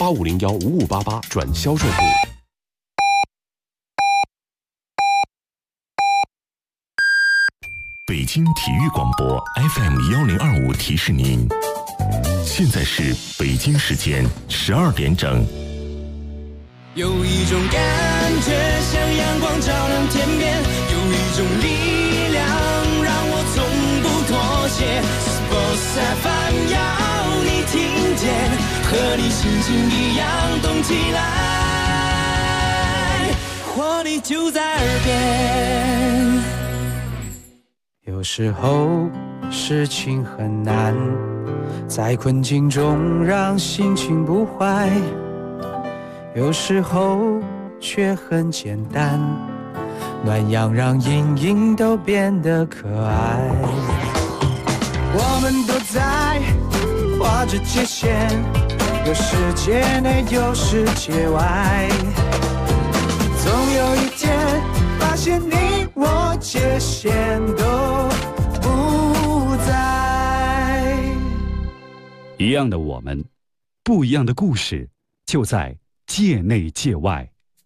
85015588转销售部。 北京体育广播 FM1025提示您，现在是北京时间12点整。 有一种感觉像阳光照亮天边，有一种力量让我从不妥协。Sports FM 要你听见，和你心情一样动起来，活力就在耳边。 有时候事情很难，在困境中让心情不坏，有时候却很简单，暖阳让阴影都变得可爱。我们都在画着界限，有世界内有世界外，总有一天发现你我界限都不在。 一样的我们，不一样的故事，就在界内界外。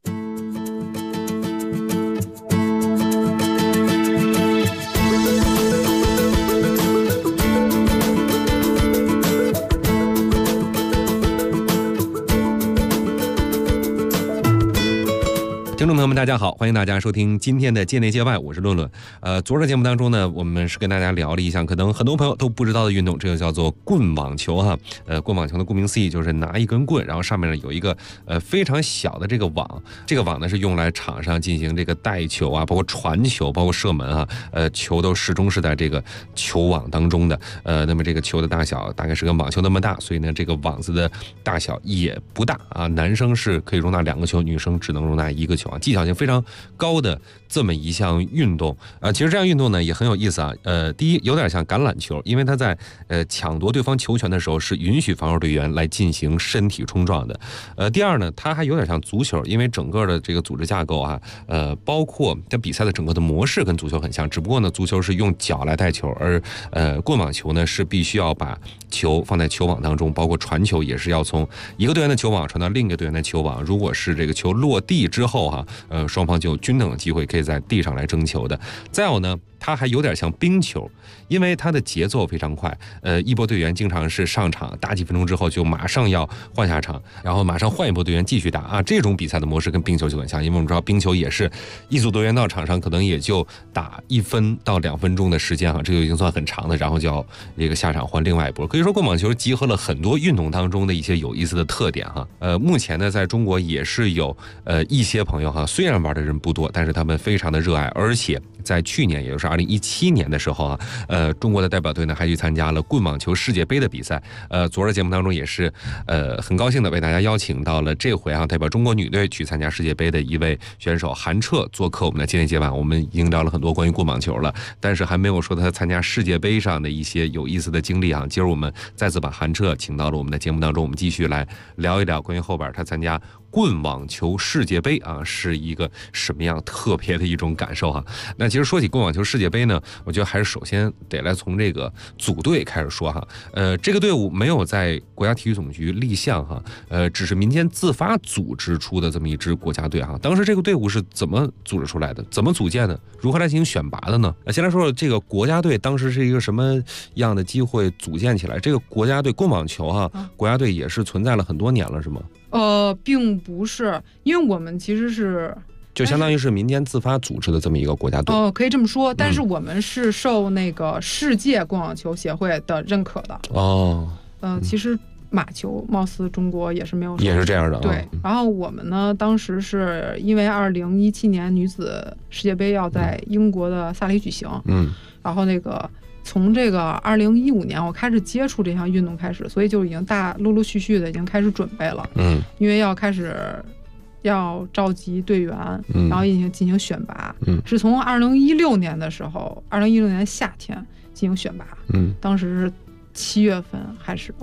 听众朋友们大家好，欢迎大家收听今天的界内界外，我是论论。昨儿的节目当中呢，我们是跟大家聊了一项可能很多朋友都不知道的运动，这个叫做棍网球哈。棍网球的顾名思义就是拿一根棍，然后上面呢有一个非常小的这个网，这个网呢是用来场上进行这个带球啊，包括传球，包括射门啊，球都始终是在这个球网当中的。那么这个球的大小大概是跟网球那么大，所以呢这个网子的大小也不大啊。男生是可以容纳2个球，女生只能容纳1个球啊。技巧性非常高的这么一项运动其实这项运动呢也很有意思啊。第一有点像橄榄球，因为它在抢夺对方球权的时候是允许防守队员来进行身体冲撞的。第二呢，它还有点像足球，因为整个的这个组织架构啊，包括它比赛的整个的模式跟足球很像，只不过呢足球是用脚来带球，而棍网球呢是必须要把球放在球网当中，包括传球也是要从一个队员的球网传到另一个队员的球网。如果是这个球落地之后双方就有均等的机会可以在地上来争球的。再有呢，它还有点像冰球，因为它的节奏非常快。一波队员经常是上场打几分钟之后就马上要换下场，然后马上换一波队员继续打啊。这种比赛的模式跟冰球就很像，因为我们知道冰球也是一组队员到场上可能也就打1分到2分钟的时间这就已经算很长的，然后就要这个下场换另外一波。可以说棍网球集合了很多运动当中的一些有意思的特点目前呢在中国也是有一些朋友虽然玩的人不多，但是他们非常的热爱，而且在去年也就是2017年的时候中国的代表队呢还去参加了棍网球世界杯的比赛。昨儿的节目当中也是很高兴的为大家邀请到了这回代表中国女队去参加世界杯的一位选手韩澈做客我们的界内界外。我们已经聊了很多关于棍网球了，但是还没有说他参加世界杯上的一些有意思的经历今儿我们再次把韩澈请到了我们的节目当中，我们继续来聊一聊关于后边他参加棍网球世界杯是一个什么样特别的一种感受那其实说起棍网球世界杯呢，我觉得还是首先得来从这个组队开始说这个队伍没有在国家体育总局立项只是民间自发组织出的这么一支国家队当时这个队伍是怎么组织出来的？怎么组建的？如何来进行选拔的呢？先来说说这个国家队当时是一个什么样的机会组建起来？这个国家队棍网球国家队也是存在了很多年了是吗？ 并不是，因为我们其实是就相当于是民间自发组织的这么一个国家队可以这么说，但是我们是受那个世界棍网球协会的认可的其实马球貌似中国也是没有， 也是这样的对。然后我们呢当时是因为2017年女子世界杯要在英国的萨里举行然后那个从这个2015年我开始接触这项运动开始，所以就已经陆陆续续的已经开始准备了因为要开始要召集队员然后进行选拔是从2016年的时候，2016年夏天进行选拔当时是7月份还是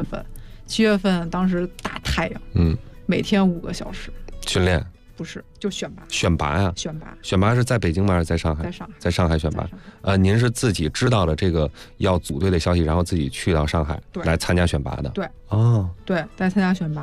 7月份当时大太阳每天5个小时训练， 不是就选拔选拔是在北京吗？还是在上海？在上海选拔您是自己知道了这个要组队的消息，然后自己去到上海来参加选拔的？ 对对，来参加选拔。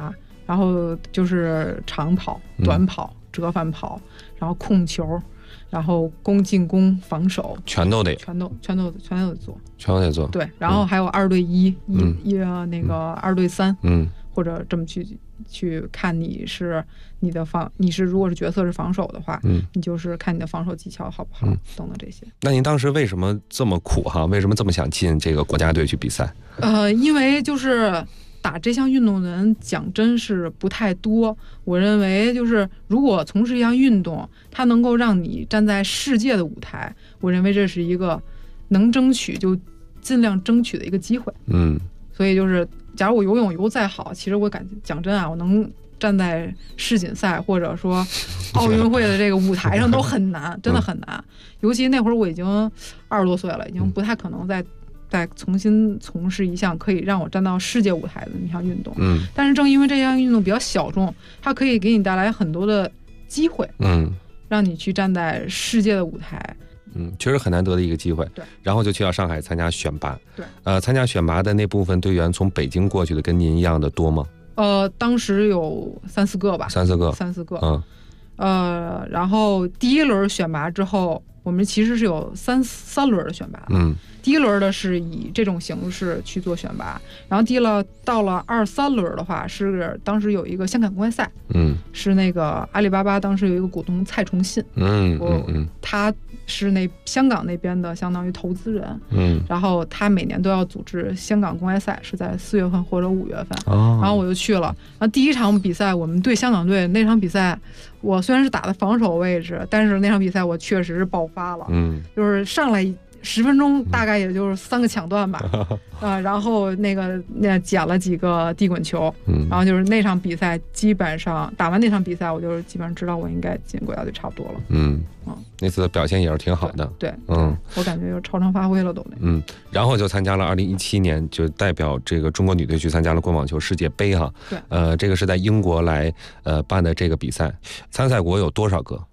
然后就是长跑、短跑、折返跑，然后控球，然后攻进攻、防守， 全都得做， 全都得做。 对，然后还有2对1，那个2对3，或者这么去看你是如果是角色是防守的话，你就是看你的防守技巧好不好，等等这些。 那您当时为什么这么苦哈？为什么这么想进这个国家队去比赛？ 因为就是打这项运动的人讲真是不太多。我认为就是如果从事一项运动，它能够让你站在世界的舞台，我认为这是一个能争取就尽量争取的一个机会。所以就是假如我游泳游再好，其实我讲真啊，我能站在世锦赛或者说奥运会的这个舞台上都很难，真的很难。尤其那会儿我已经20多岁了，已经不太可能再重新从事一项可以让我站到世界舞台的一项运动。但是正因为这项运动比较小众，它可以给你带来很多的机会，让你去站在世界的舞台。 确实很难得的一个机会。 对， 然后就去到上海参加选拔。 对， 参加选拔的那部分队员从北京过去的跟您一样的多吗？ 当时有3-4个吧。3-4个。然后第1轮选拔之后，我们其实是有三轮的选拔的。第1轮的是以这种形式去做选拔，然后到了2、3轮的话，是当时有一个香港公开赛，是那个阿里巴巴当时有一个股东蔡崇信，他是香港那边的相当于投资人，然后他每年都要组织香港公开赛，是在4月份或者5月份，然后我就去了。然后第1场比赛我们对香港队那场比赛，我虽然是打的防守位置，但是那场比赛我确实是爆发了，就是上来10分钟大概也就是3个抢断吧，然后捡了几个地滚球，然后就是那场比赛基本上打完那场比赛，我就是基本上知道我应该进国家队差不多了。那次的表现也是挺好的。对，我感觉就超常发挥了都。 然后就参加了2017年，就代表这个中国女队去参加了棍网球世界杯哈。 对， 这个是在英国来办的这个比赛，参赛国有多少个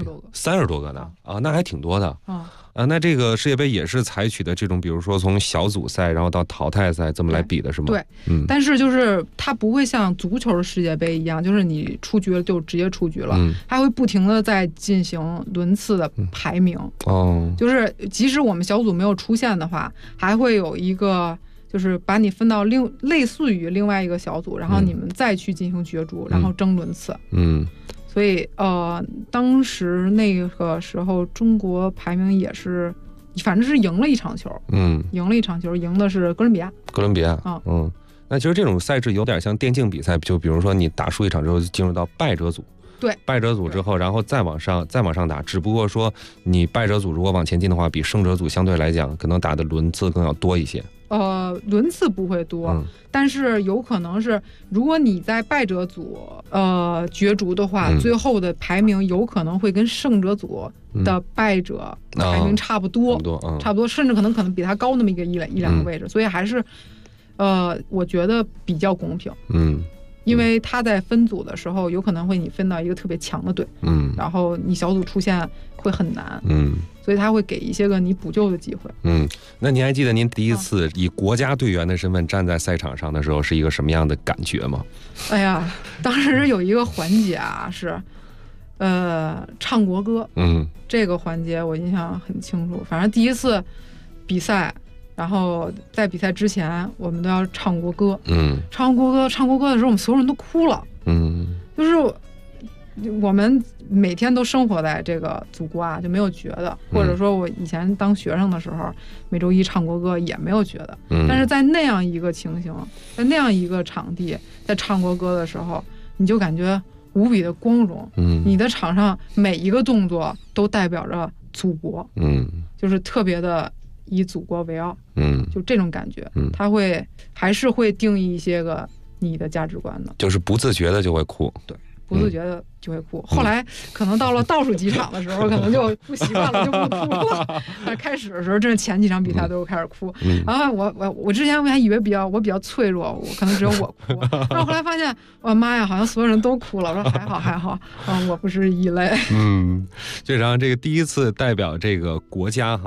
？30多个呢？那还挺多的。那这个世界杯也是采取的这种，比如说从小组赛然后到淘汰赛这么来比的是吗？ 对，但是就是它不会像足球的世界杯一样，就是你出局了就直接出局了，它会不停的在进行轮次的排名。就是即使我们小组没有出现的话，还会有一个就是把你分到类似于另外一个小组，然后你们再去进行角逐，然后争轮次。所以当时那个时候中国排名也是，反正是赢了一场球，赢的是哥伦比亚。 那其实这种赛制有点像电竞比赛，就比如说你打输一场之后进入到败者组。 对， 败者组之后，然后再往上打，只不过说你败者组如果往前进的话，比胜者组相对来讲可能打的轮次更要多一些。 轮次不会多，但是有可能是如果你在败者组角逐的话，最后的排名有可能会跟胜者组的败者排名差不多，甚至可能比他高那么一两个位置，所以还是我觉得比较公平。因为他在分组的时候有可能会你分到一个特别强的队，然后你小组出现会很难，所以他会给一些个你补救的机会。 那您还记得您第一次以国家队员的身份站在赛场上的时候是一个什么样的感觉吗？ 哎呀，当时有一个环节啊，是唱国歌，这个环节我印象很清楚。反正第一次比赛，然后在比赛之前我们都要唱国歌，唱国歌的时候我们所有人都哭了，就是我们每天都生活在这个祖国啊，就没有觉得，或者说我以前当学生的时候每周一唱国歌也没有觉得，但是在那样一个情形，在那样一个场地，在唱国歌的时候，你就感觉无比的光荣，你的场上每一个动作都代表着祖国，就是特别的以祖国为傲，就这种感觉，它还是会定义一些个你的价值观的， 就是不自觉的就会哭。 对，不自觉的就会哭。后来可能到了倒数几场的时候，可能就不习惯了，就不哭了。开始的时候，真是前几场比赛都开始哭。然后我之前我还以为我比较脆弱，我可能只有我哭。然后后来发现，我妈呀，好像所有人都哭了。我说还好，我不是异类。 就然后这个第一次代表这个国家哈。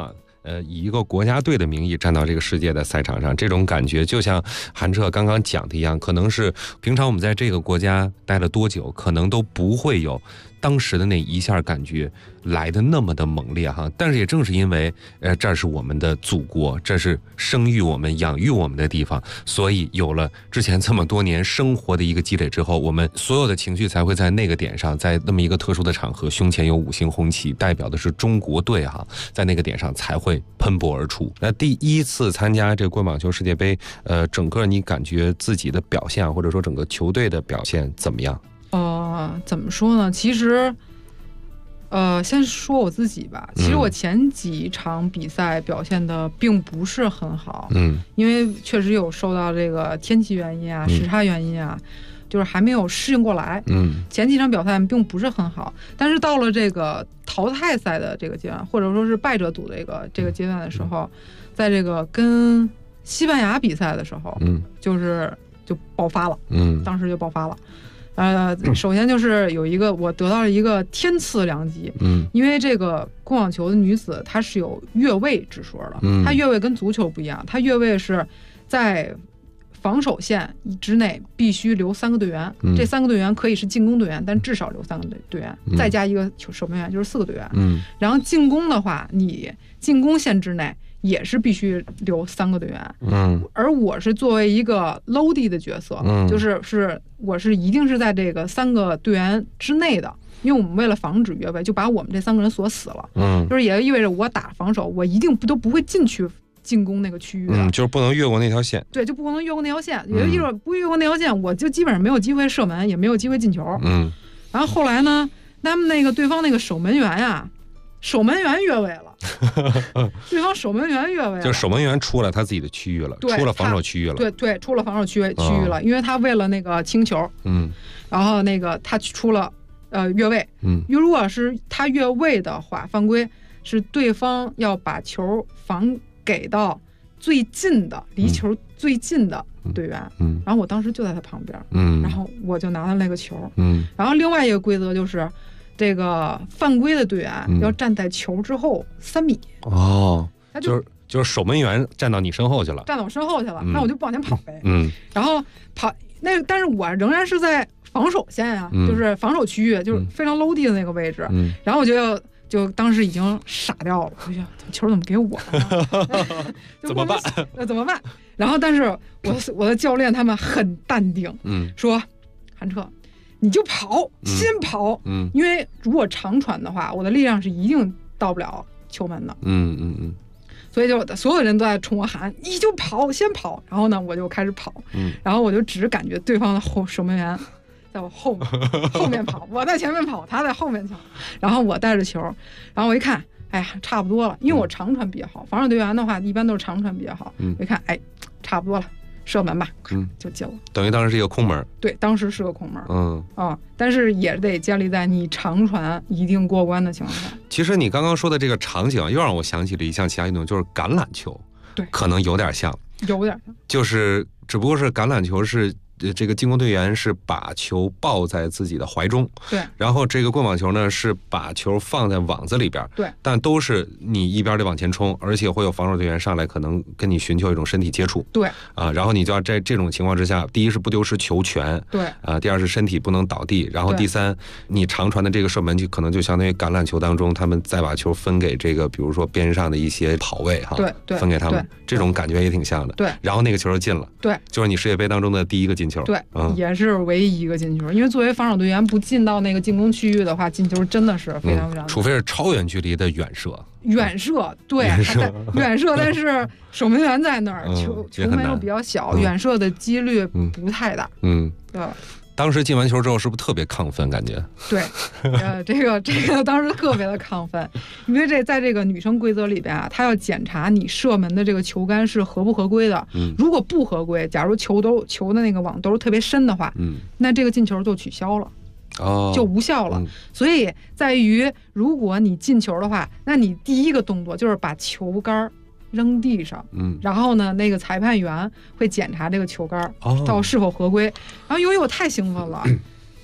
以一个国家队的名义站到这个世界的赛场上，这种感觉就像韩澈刚刚讲的一样，可能是平常我们在这个国家待了多久，可能都不会有当时的那一下感觉来的那么的猛烈哈。但是也正是因为这是我们的祖国，这是生育我们养育我们的地方，所以有了之前这么多年生活的一个积累之后，我们所有的情绪才会在那个点上，在那么一个特殊的场合，胸前有5星红旗代表的是中国队哈，在那个点上才会喷薄而出。那第一次参加这个棍网球世界杯，整个你感觉自己的表现或者说整个球队的表现怎么样？ 怎么说呢？其实，先说我自己吧。其实我前几场比赛表现的并不是很好，因为确实有受到这个天气原因啊、时差原因啊，就是还没有适应过来。前几场表现并不是很好，但是到了这个淘汰赛的这个阶段，或者说是败者组的这个阶段的时候，在这个跟西班牙比赛的时候，就爆发了，当时就爆发了。首先就是我得到了一个天赐良机，因为这个棍网球的女子她是有越位之说的，她越位跟足球不一样，她越位是在防守线之内必须留3个队员，这3个队员可以是进攻队员，但至少留3个队员，再加一个守门员，就是4个队员。然后进攻的话，你进攻线之内也是必须留3个队员。而我是作为一个 loadie 的角色，我是一定是在这个3个队员之内的，因为我们为了防止越位，就把我们这3个人锁死了。就是也意味着我打防守，我一定都不会进去进攻那个区域的， 就是不能越过那条线。对， 就不能越过那条线。也就意味着不越过那条线，我就基本上没有机会射门，也没有机会进球。然后后来呢，他们对方那个守门员呀，守门员越位了。对方守门员越位了， 就是守门员出了他自己的区域了，出了防守区域了。 对，出了防守区域了，因为他为了那个清球，然后他出了越位。如果是他越位的话，犯规是对方要把球防给到最近的离球最近的队员。然后我当时就在他旁边，然后我就拿了那个球。然后另外一个规则就是这个犯规的队员要站在球之后3米。他就是守门员站到你身后去了， 站到我身后去了，那我就不往前跑呗。然后跑但是我仍然是在防守线啊，就是防守区域，就是非常 low 地的那个位置。然后我就当时已经傻掉了，我想球怎么给我了？ 怎么办？ 怎么办？然后但是我的教练他们很淡定，说韩澈，你就跑，先跑，因为如果长传的话，我的力量是一定到不了球门的。所以就所有人都在冲我喊，你就跑，先跑。然后呢，我就开始跑，然后我就只感觉对方的守门员在我后面跑，我在前面跑，他在后面跑，然后我带着球，然后我一看，哎呀，差不多了，因为我长传比较好，防守队员的话一般都是长传比较好。我一看，哎，差不多了，射门吧，就进了。等于当时是一个空门。 对，当时是个空门。但是也得建立在你长传一定过关的情况下。 其实你刚刚说的这个场景又让我想起了一项其他运动，就是橄榄球。 对， 可能有点像，就是只不过是橄榄球是这个进攻队员是把球抱在自己的怀中， 对， 然后这个棍网球呢是把球放在网子里边， 对， 但都是你一边得往前冲，而且会有防守队员上来可能跟你寻求一种身体接触， 对， 然后你就要在这种情况之下，第一是不丢失球权， 对， 第二是身体不能倒地，然后第三，你长传的这个射门就可能就相当于橄榄球当中他们再把球分给这个比如说边上的一些跑位哈， 对， 分给他们，这种感觉也挺像的， 对， 然后那个球就进了， 对， 就是你世界杯当中的第一个进球， 对，也是唯一一个进球，因为作为防守队员不进到那个进攻区域的话，进球真的是非常非常除非是超远距离的远射， 对，远射，但是守门员在那儿，球门又比较小，远射的几率不太大，对。 当时进完球之后是不是特别亢奋感觉？ 对，这个当时特别的亢奋，因为在这个女生规则里边啊，她要检查你射门的这个球杆是合不合规的。如果不合规，假如球的那个网都是特别深的话，那这个进球就取消了。就无效了。所以在于如果你进球的话，那你第一个动作就是把球杆扔地上，然后呢，那个裁判员会检查这个球杆到是否合规。然后由于我太兴奋了，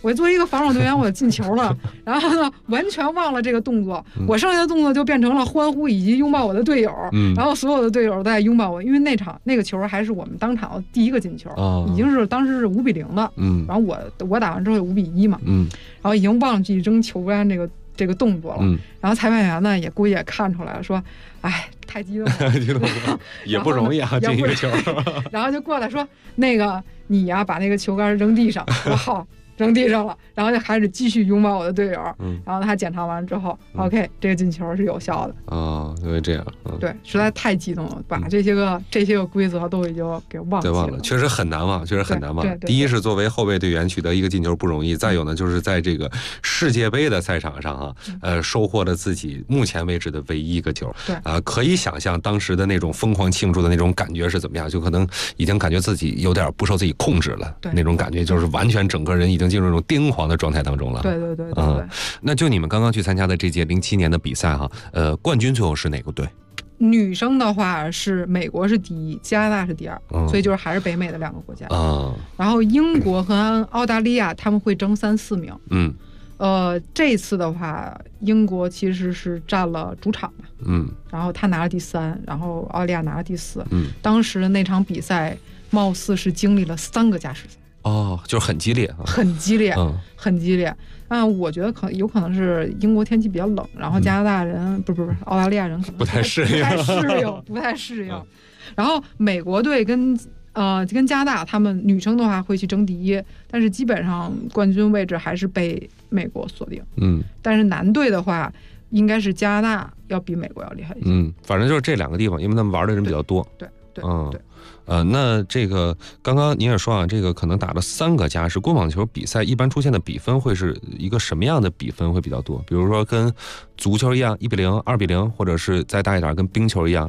我作为一个防守队员，我进球了，然后呢，完全忘了这个动作，我剩下的动作就变成了欢呼以及拥抱我的队友，然后所有的队友都在拥抱我，因为那个球还是我们当场第一个进球，已经是当时是5-0了，然后我打完之后有5-1嘛，然后已经忘记扔球杆这个动作了，然后裁判员呢也估计也看出来了，说，哎，太激动了， 也不容易啊，进一个球， 然后就过来说，那个你呀，把那个球杆扔地上，我好。扔地上了，然后就开始继续拥抱我的队友，然后他检查完之后，OK， 这个进球是有效的啊，因为这样， 对，实在太激动了，把这些个规则都已经给忘记了， 确实很难忘，确实很难忘。第一是作为后备队员取得一个进球不容易，再有呢就是在这个世界杯的赛场上啊，收获了自己目前为止的唯一一个球， 对可以想象当时的那种疯狂庆祝的那种感觉是怎么样，就可能已经感觉自己有点不受自己控制了，那种感觉就是完全整个人已经进入那种癫狂的状态当中了。 对， 那就你们刚刚去参加的这届07年的比赛哈，冠军最后是哪个队？ 女生的话是美国是第一，加拿大是第二，所以就是还是北美的2个国家。然后英国和澳大利亚他们会争3、4名。这次的话，英国其实是占了主场嘛，然后他拿了第3，然后澳大利亚拿了第4。当时那场比赛貌似是经历了3个加时赛。 就是很激烈， 很激烈，很激烈。我觉得有可能是英国天气比较冷，然后加拿大人不是澳大利亚人可能不太适应， 不太适应。然后美国队跟加拿大他们女生的话会去争第1，但是基本上冠军位置还是被美国锁定。但是男队的话，应该是加拿大要比美国要厉害一些。 反正就是这2个地方，因为他们玩的人比较多。 对。 那这个刚刚您也说啊，这个可能打了3个加时，棍网球比赛一般出现的比分会是一个什么样的比分会比较多？比如说跟足球一样1-0、2-0，或者是再大一点跟冰球一样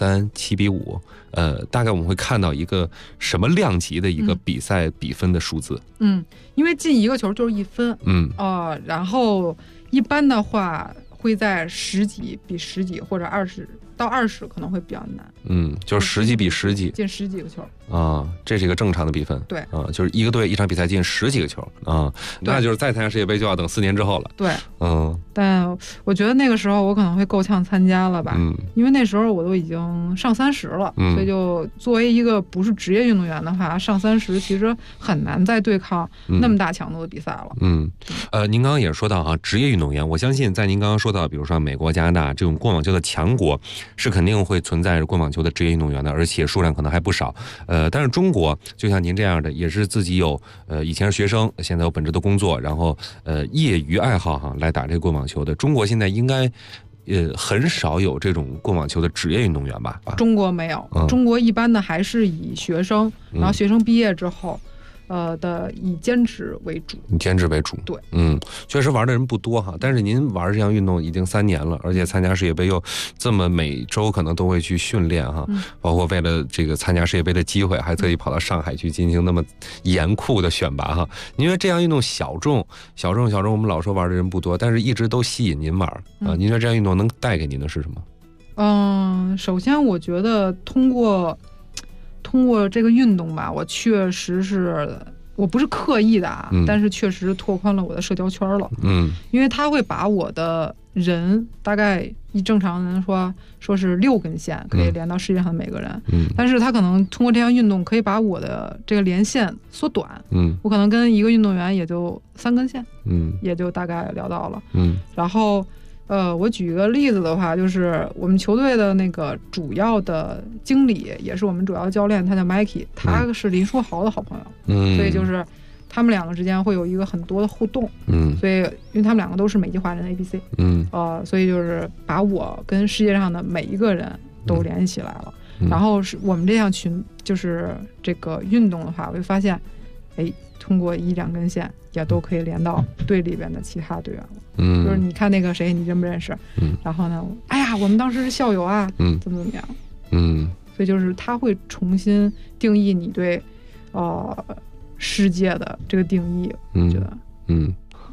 6-3、7-5。大概我们会看到一个什么量级的一个比赛比分的数字？ 因为进1个球就是1分。然后一般的话会在10几比10几或者20到20可能会比较难。 就是10几比10几， 进10几个球这是一个正常的比分。 对就是一个队一场比赛进10几个球那就是再参加世界杯就要等4年之后了。 对，但我觉得那个时候我可能会够呛参加了吧，因为那时候我都已经上30了，所以就作为一个不是职业运动员的话，上30其实很难再对抗那么大强度的比赛了。 您刚刚也说到职业运动员，我相信在您刚刚说到，比如说美国、加拿大这种棍网球的强国，是肯定会存在棍网球的职业运动员的，而且数量可能还不少。但是中国就像您这样的，也是自己有以前是学生，现在有本职的工作，然后业余爱好来打这个棍网球的。中国现在应该很少有这种棍网球的职业运动员吧？ 中国没有，中国一般的还是以学生，然后学生毕业之后。以兼职为主，对， 确实玩的人不多哈。但是您玩这项运动已经3年了，而且参加世界杯又这么每周可能都会去训练哈，包括为了这个参加世界杯的机会，还特意跑到上海去进行那么严酷的选拔哈。您觉得这项运动小众，我们老说玩的人不多，但是一直都吸引您玩啊。您觉得这项运动能带给您的是什么？首先我觉得通过这个运动吧，我确实是我不是刻意的但是确实拓宽了我的社交圈了。因为它会把我的人大概以正常人说是6根线可以连到世界上的每个人，但是他可能通过这项运动可以把我的这个连线缩短。我可能跟一个运动员也就3根线，也就大概聊到了。然后我举个例子的话，就是我们球队的那个主要的经理，也是我们主要的教练，他叫 Mikey， 他是林书豪的好朋友，所以就是他们2个之间会有一个很多的互动，所以因为他们2个都是美籍华人的 ABC，所以就是把我跟世界上的每一个人都联系起来了。然后是我们这项群，就是这个运动的话，我会发现，通过1、2根线也都可以连到队里边的其他队员了。就是你看那个谁，你认不认识？然后呢，哎呀，我们当时是校友啊，怎么样？所以就是他会重新定义你对世界的这个定义，我觉得。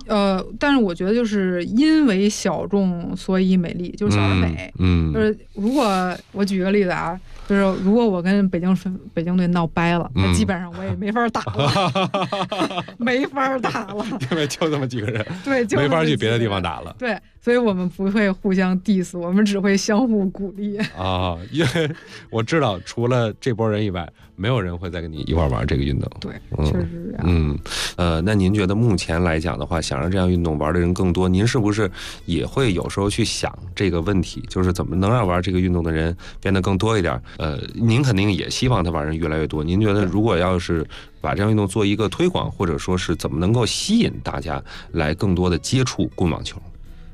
但是我觉得就是因为小众所以美丽，就是小而美。就是如果我举个例子啊，就是如果我跟北京队闹掰了，那基本上我也没法打了，没法打了， 因为就这么几个人， 对，就没法去别的地方打了。 对，所以我们不会互相 diss， 我们只会相互鼓励啊。因为我知道，除了这波人以外，没有人会再跟你一块玩这个运动。 对，确实是这样。 那您觉得目前来讲的话，想让这样运动玩的人更多，您是不是也会有时候去想这个问题，就是怎么能让玩这个运动的人变得更多一点？您肯定也希望他玩人越来越多。您觉得如果要是把这样运动做一个推广，或者说是怎么能够吸引大家来更多的接触棍网球？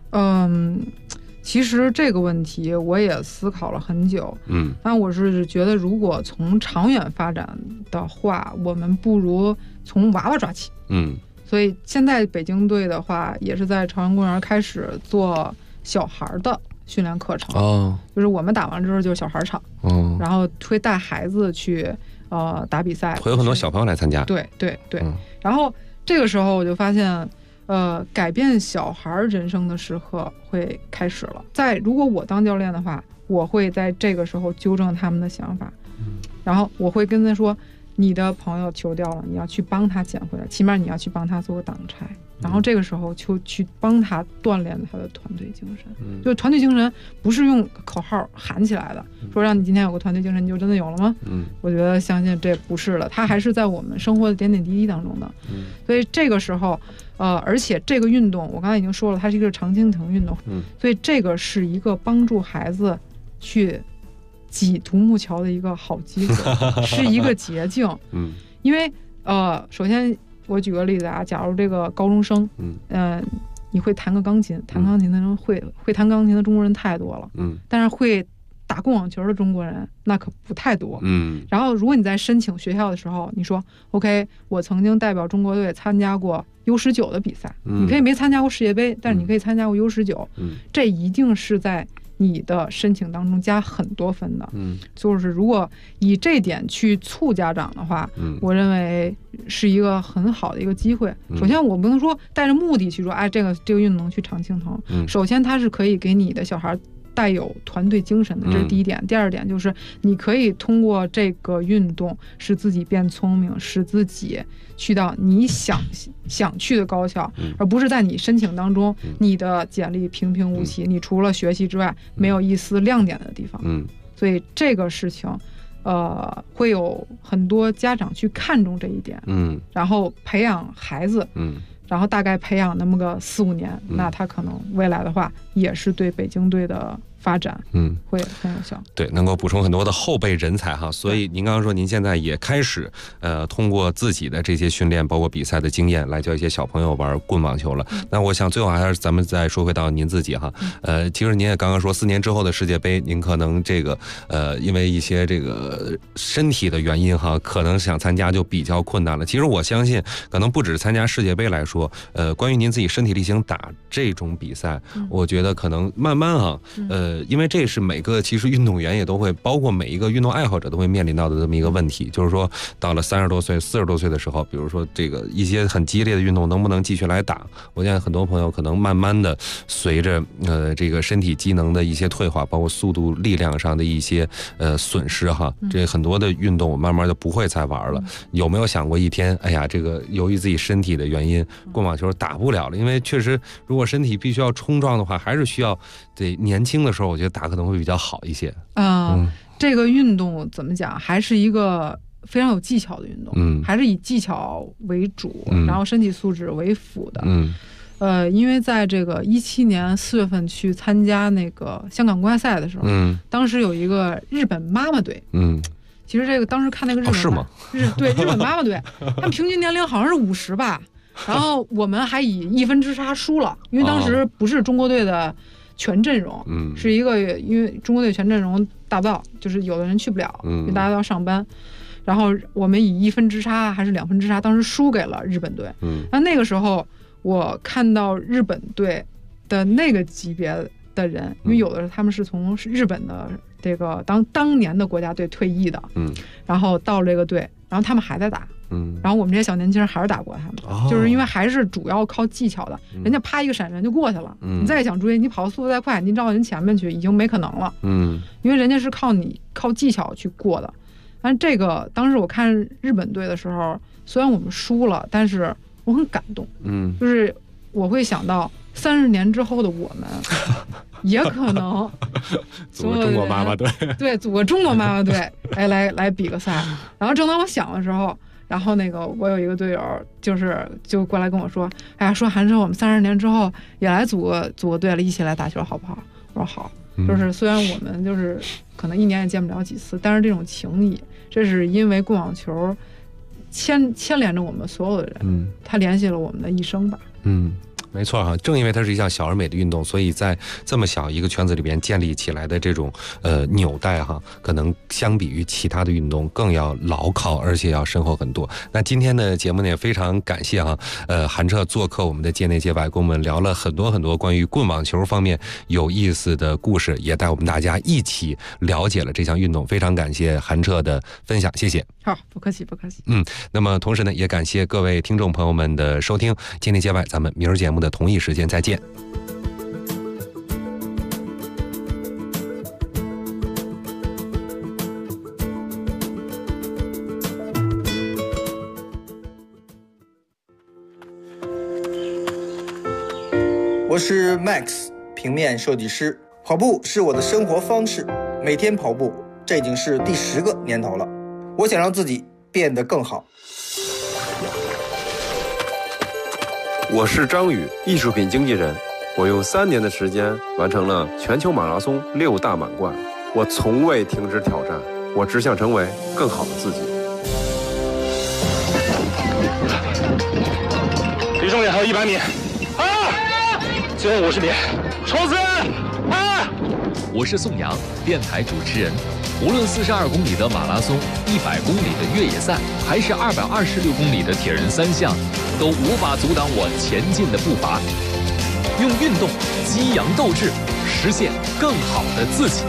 其实这个问题我也思考了很久，但我是觉得如果从长远发展的话，我们不如从娃娃抓起。所以现在北京队的话，也是在朝阳公园开始做小孩的训练课程。就是我们打完之后就是小孩场，然后会带孩子去打比赛， 会有很多小朋友来参加。 对。然后这个时候我就发现。改变小孩人生的时刻会开始了。如果我当教练的话，我会在这个时候纠正他们的想法，然后我会跟他说，你的朋友球掉了，你要去帮他捡回来，起码你要去帮他做个挡拆，然后这个时候就去帮他锻炼他的团队精神。就团队精神不是用口号喊起来的，说让你今天有个团队精神你就真的有了吗？我觉得相信这不是了，它还是在我们生活的点点滴滴当中的。所以这个时候而且这个运动我刚才已经说了，它是一个常青藤运动，所以这个是一个帮助孩子去挤独木桥的一个好机会，是一个捷径。因为首先我举个例子啊，假如这个高中生，你会弹个钢琴，弹钢琴的人会弹钢琴的中国人太多了，但是会打棍网球的中国人那可不太多。然后如果你在申请学校的时候，你说 OK， 我曾经代表中国队参加过 U19 的比赛，你可以没参加过世界杯，但是你可以参加过 U19，这一定是在你的申请当中加很多分的。就是如果以这点去促家长的话，我认为是一个很好的一个机会。首先我不能说带着目的去说，这个运动去常青藤，首先它是可以给你的小孩带有团队精神的，这是第一点。第二点就是你可以通过这个运动使自己变聪明，使自己去到你想去的高校，而不是在你申请当中你的简历平平无奇，你除了学习之外没有一丝亮点的地方。所以这个事情会有很多家长去看重这一点，然后培养孩子，然后大概培养那么个4-5年，那他可能未来的话也是对北京队的发展会很有效。 对，能够补充很多的后备人才哈。所以您刚刚说您现在也开始通过自己的这些训练包括比赛的经验来教一些小朋友玩棍网球了。那我想最后还是咱们再说回到您自己哈。其实您也刚刚说4年之后的世界杯，您可能这个因为一些这个身体的原因哈，可能想参加就比较困难了。其实我相信可能不止参加世界杯来说，关于您自己身体力行打这种比赛，我觉得可能慢慢啊因为这是每个其实运动员也都会，包括每一个运动爱好者都会面临到的这么一个问题，就是说到了30多岁、40多岁的时候，比如说这个一些很激烈的运动能不能继续来打？我见很多朋友可能慢慢的随着这个身体机能的一些退化，包括速度、力量上的一些损失哈，这很多的运动我慢慢就不会再玩了。有没有想过一天，哎呀，这个由于自己身体的原因，棍网球打不了了？因为确实，如果身体必须要冲撞的话，还是需要得年轻的时候，我觉得打可能会比较好一些。 这个运动怎么讲，还是一个非常有技巧的运动，还是以技巧为主，然后身体素质为辅的。因为在这个17年4月份去参加那个香港公开赛的时候，当时有一个日本妈妈队，其实这个当时看那个日本是吗？ 对，日本妈妈队，他们平均年龄好像是50吧，然后我们还以1分之差输了，因为当时不是中国队的全阵容，是一个因为中国队全阵容达不到，就是有的人去不了，因为大家都要上班。然后我们以1分之差还是2分之差，当时输给了日本队。那个时候我看到日本队的那个级别的人，因为有的他们是从日本的这个当年的国家队退役的，然后到这个队，然后他们还在打， 然后我们这些小年轻还是打不过他们，就是因为还是主要靠技巧的，人家啪一个闪人就过去了，你再想追，你跑速度再快，你绕到人前面去已经没可能了，因为人家是靠技巧去过的。但这个当时我看日本队的时候，虽然我们输了，但是我很感动，就是我会想到30年之后的我们，也可能组个中国妈妈队， 对，组个中国妈妈队，来比个赛。然后正当我想的时候，然后我有一个队友就过来跟我说，哎呀，说韩胜，我们30年之后也来组个队了，一起来打球好不好？我说好。就是虽然我们就是可能1年也见不了几次，但是这种情谊，这是因为棍网球牵连着我们所有的人，它联系了我们的一生吧。 没错哈，正因为它是一项小而美的运动，所以在这么小一个圈子里边建立起来的这种纽带哈，可能相比于其他的运动更要牢靠，而且要深厚很多。那今天的节目呢也非常感谢哈，韩彻做客我们的界内界外，跟我们聊了很多很多关于棍网球方面有意思的故事，也带我们大家一起了解了这项运动。非常感谢韩彻的分享，谢谢。 好，不客气不客气。 那么同时呢，也感谢各位听众朋友们的收听，界内界外，咱们明儿节目的同一时间再见。 我是 Max， 平面设计师。跑步是我的生活方式，每天跑步，这已经是第10个年头了。我想让自己变得更好。 我是张宇，艺术品经纪人。我用3年的时间完成了全球马拉松6大满贯。我从未停止挑战，我只想成为更好的自己。 离终点还有100米，最后50米，冲刺！ 我是宋阳，电台主持人。无论42公里的马拉松、100公里的越野赛，还是226公里的铁人3项，都无法阻挡我前进的步伐。用运动激扬斗志，实现更好的自己。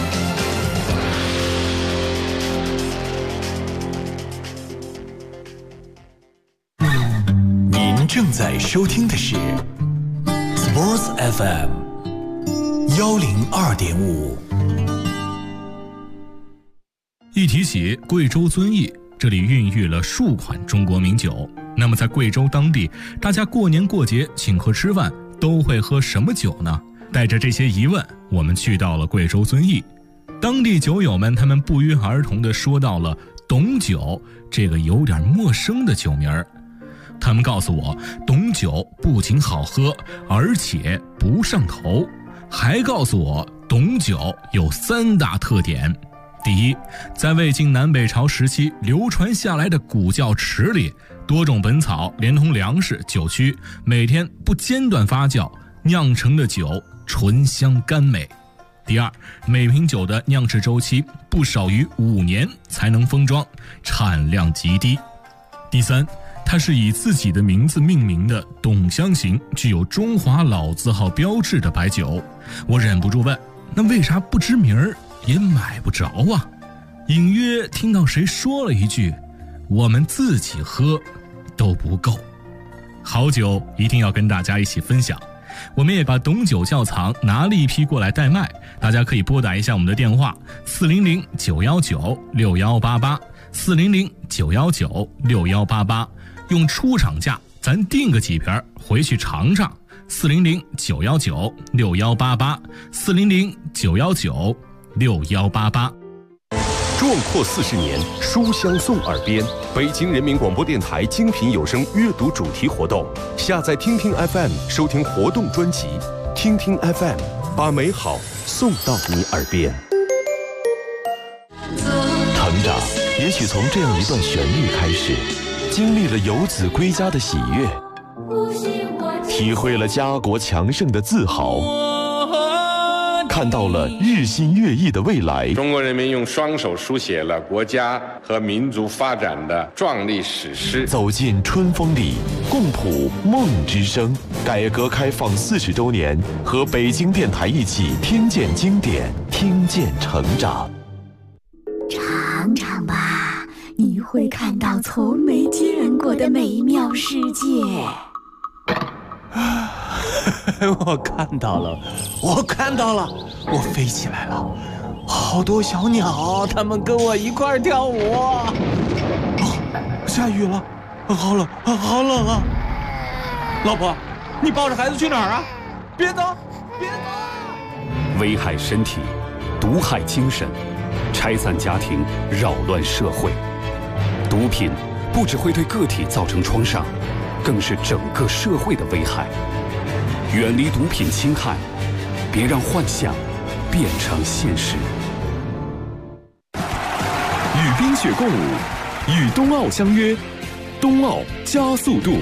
您正在收听的是 Sports FM 102.5。 一提起贵州遵义，这里孕育了数款中国名酒。那么在贵州当地，大家过年过节请客吃饭都会喝什么酒呢？带着这些疑问，我们去到了贵州遵义。当地酒友们他们不约而同地说到了董酒这个有点陌生的酒名儿。他们告诉我，董酒不仅好喝，而且不上头，还告诉我董酒有3大特点。第一，在魏晋南北朝时期流传下来的古窖池里，多种本草连同粮食、酒曲，每天不间断发酵，酿成的酒醇香甘美。第二，每瓶酒的酿制周期不少于5年才能封装，产量极低。第三，它是以自己的名字命名的董香型，具有中华老字号标志的白酒。我忍不住问，那为啥不知名儿也买不着啊？隐约听到谁说了一句，我们自己喝都不够。好酒一定要跟大家一起分享。我们也把董酒窖藏拿了一批过来代卖，大家可以拨打一下我们的电话400-919-6188 400-919-6188，用出厂价咱订个几瓶回去尝尝。400-919-6188 400-919-6188。 壮阔40年，书香送耳边。北京人民广播电台精品有声阅读主题活动，下载听听 FM 收听活动专辑，听听 FM 把美好送到你耳边。成长也许从这样一段旋律开始，经历了游子归家的喜悦，体会了家国强盛的自豪，看到了日新月异的未来。 中国人民用双手书写了国家和民族发展的壮丽史诗。 走进春风里，共谱梦之声。改革开放40周年，和北京电台一起听见经典，听见成长。 尝尝吧，你会会看到从没见过的美妙世界。 我看到了，我飞起来了，好多小鸟，它们跟我一块跳舞。下雨了，好冷啊！老婆，你抱着孩子去哪儿啊？别走！ 危害身体，毒害精神，拆散家庭，扰乱社会。毒品不只会对个体造成创伤，更是整个社会的危害。远离毒品侵害，别让幻想变成现实。 与冰雪共舞，与冬奥相约，冬奥加速度。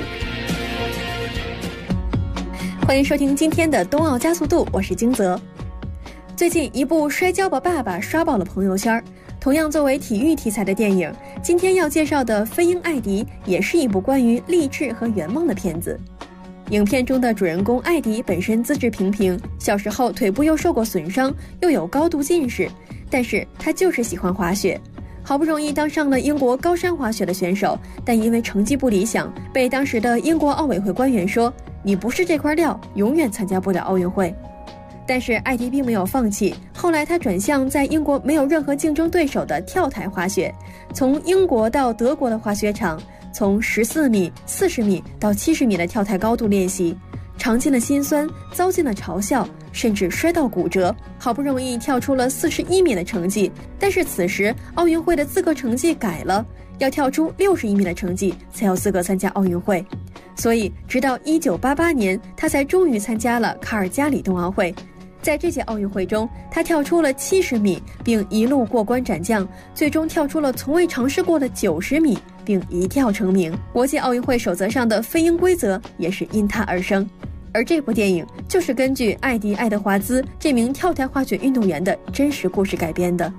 欢迎收听今天的冬奥加速度，我是金泽。最近一部《摔跤吧，爸爸》刷爆了朋友圈。同样作为体育题材的电影，今天要介绍的《飞鹰艾迪》也是一部关于励志和圆梦的片子。影片中的主人公艾迪本身资质平平，小时候腿部又受过损伤，又有高度近视，但是他就是喜欢滑雪。好不容易当上了英国高山滑雪的选手，但因为成绩不理想，被当时的英国奥委会官员说：“你不是这块料，永远参加不了奥运会。”但是艾迪并没有放弃，后来他转向在英国没有任何竞争对手的跳台滑雪，从英国到德国的滑雪场，从14米、40米到70米的跳台高度练习，尝尽了辛酸，遭尽了嘲笑，甚至摔到骨折，好不容易跳出了41米的成绩。但是此时奥运会的资格成绩改了，要跳出61米的成绩才有资格参加奥运会。所以直到1988年，他才终于参加了卡尔加里冬奥会。在这届奥运会中，他跳出了70米，并一路过关斩将，最终跳出了从未尝试过的90米，并一跳成名。国际奥运会守则上的飞鹰规则也是因他而生。而这部电影就是根据艾迪·爱德华兹这名跳台滑雪运动员的真实故事改编的。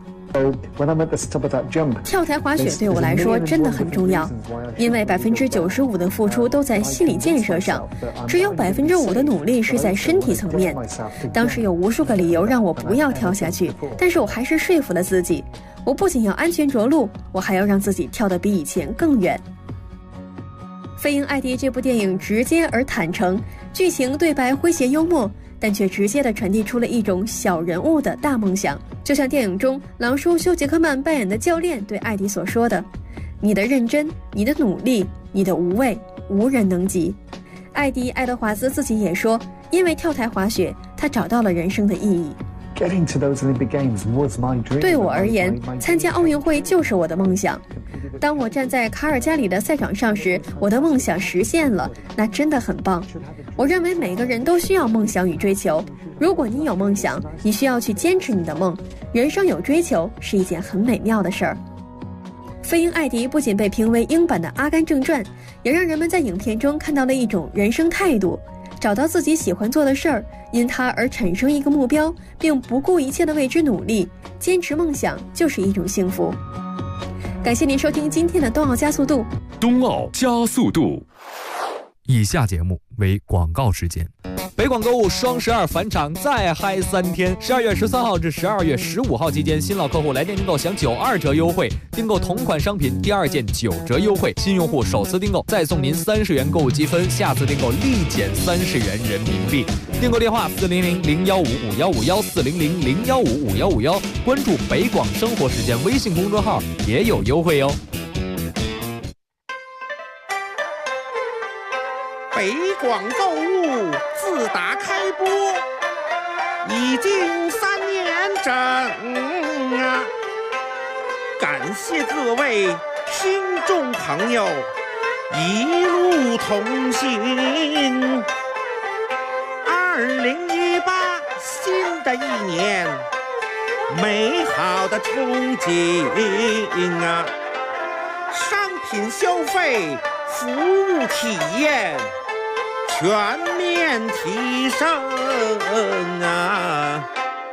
跳台滑雪对我来说真的很重要，因为95%的付出都在心理建设上，只有5%的努力是在身体层面。当时有无数个理由让我不要跳下去，但是我还是说服了自己，我不仅要安全着陆，我还要让自己跳得比以前更远。飞鹰艾迪这部电影直接而坦诚，剧情对白诙谐幽默，但却直接地传递出了一种小人物的大梦想。就像电影中狼叔休·杰克曼扮演的教练对艾迪所说的：“你的认真，你的努力，你的无畏，无人能及。”艾迪·爱德华兹自己也说，因为跳台滑雪，他找到了人生的意义。对我而言，参加奥运会就是我的梦想。当我站在卡尔加里的赛场上时，我的梦想实现了，那真的很棒。我认为每个人都需要梦想与追求。如果你有梦想，你需要去坚持你的梦。人生有追求是一件很美妙的事儿。飞鹰艾迪不仅被评为英版的《阿甘正传》，也让人们在影片中看到了一种人生态度，找到自己喜欢做的事儿，因它而产生一个目标，并不顾一切地为之努力。坚持梦想就是一种幸福。感谢您收听今天的冬奥加速度。 冬奥加速度。 以下节目为广告时间。 北广购物双12返场再嗨3天，12月13号至12月15号期间，新老客户来电订购享92折优惠，订购同款商品第2件9折优惠，新用户首次订购再送您30元购物积分，下次订购立减30元人民币。订购电话400-015-5151，400-015-5151，关注北广生活时间微信公众号也有优惠哦。 北广购物自打开播已经3年整啊！感谢各位听众朋友一路同行。2018新的一年，美好的憧憬啊！商品消费、服务体验全面提升啊！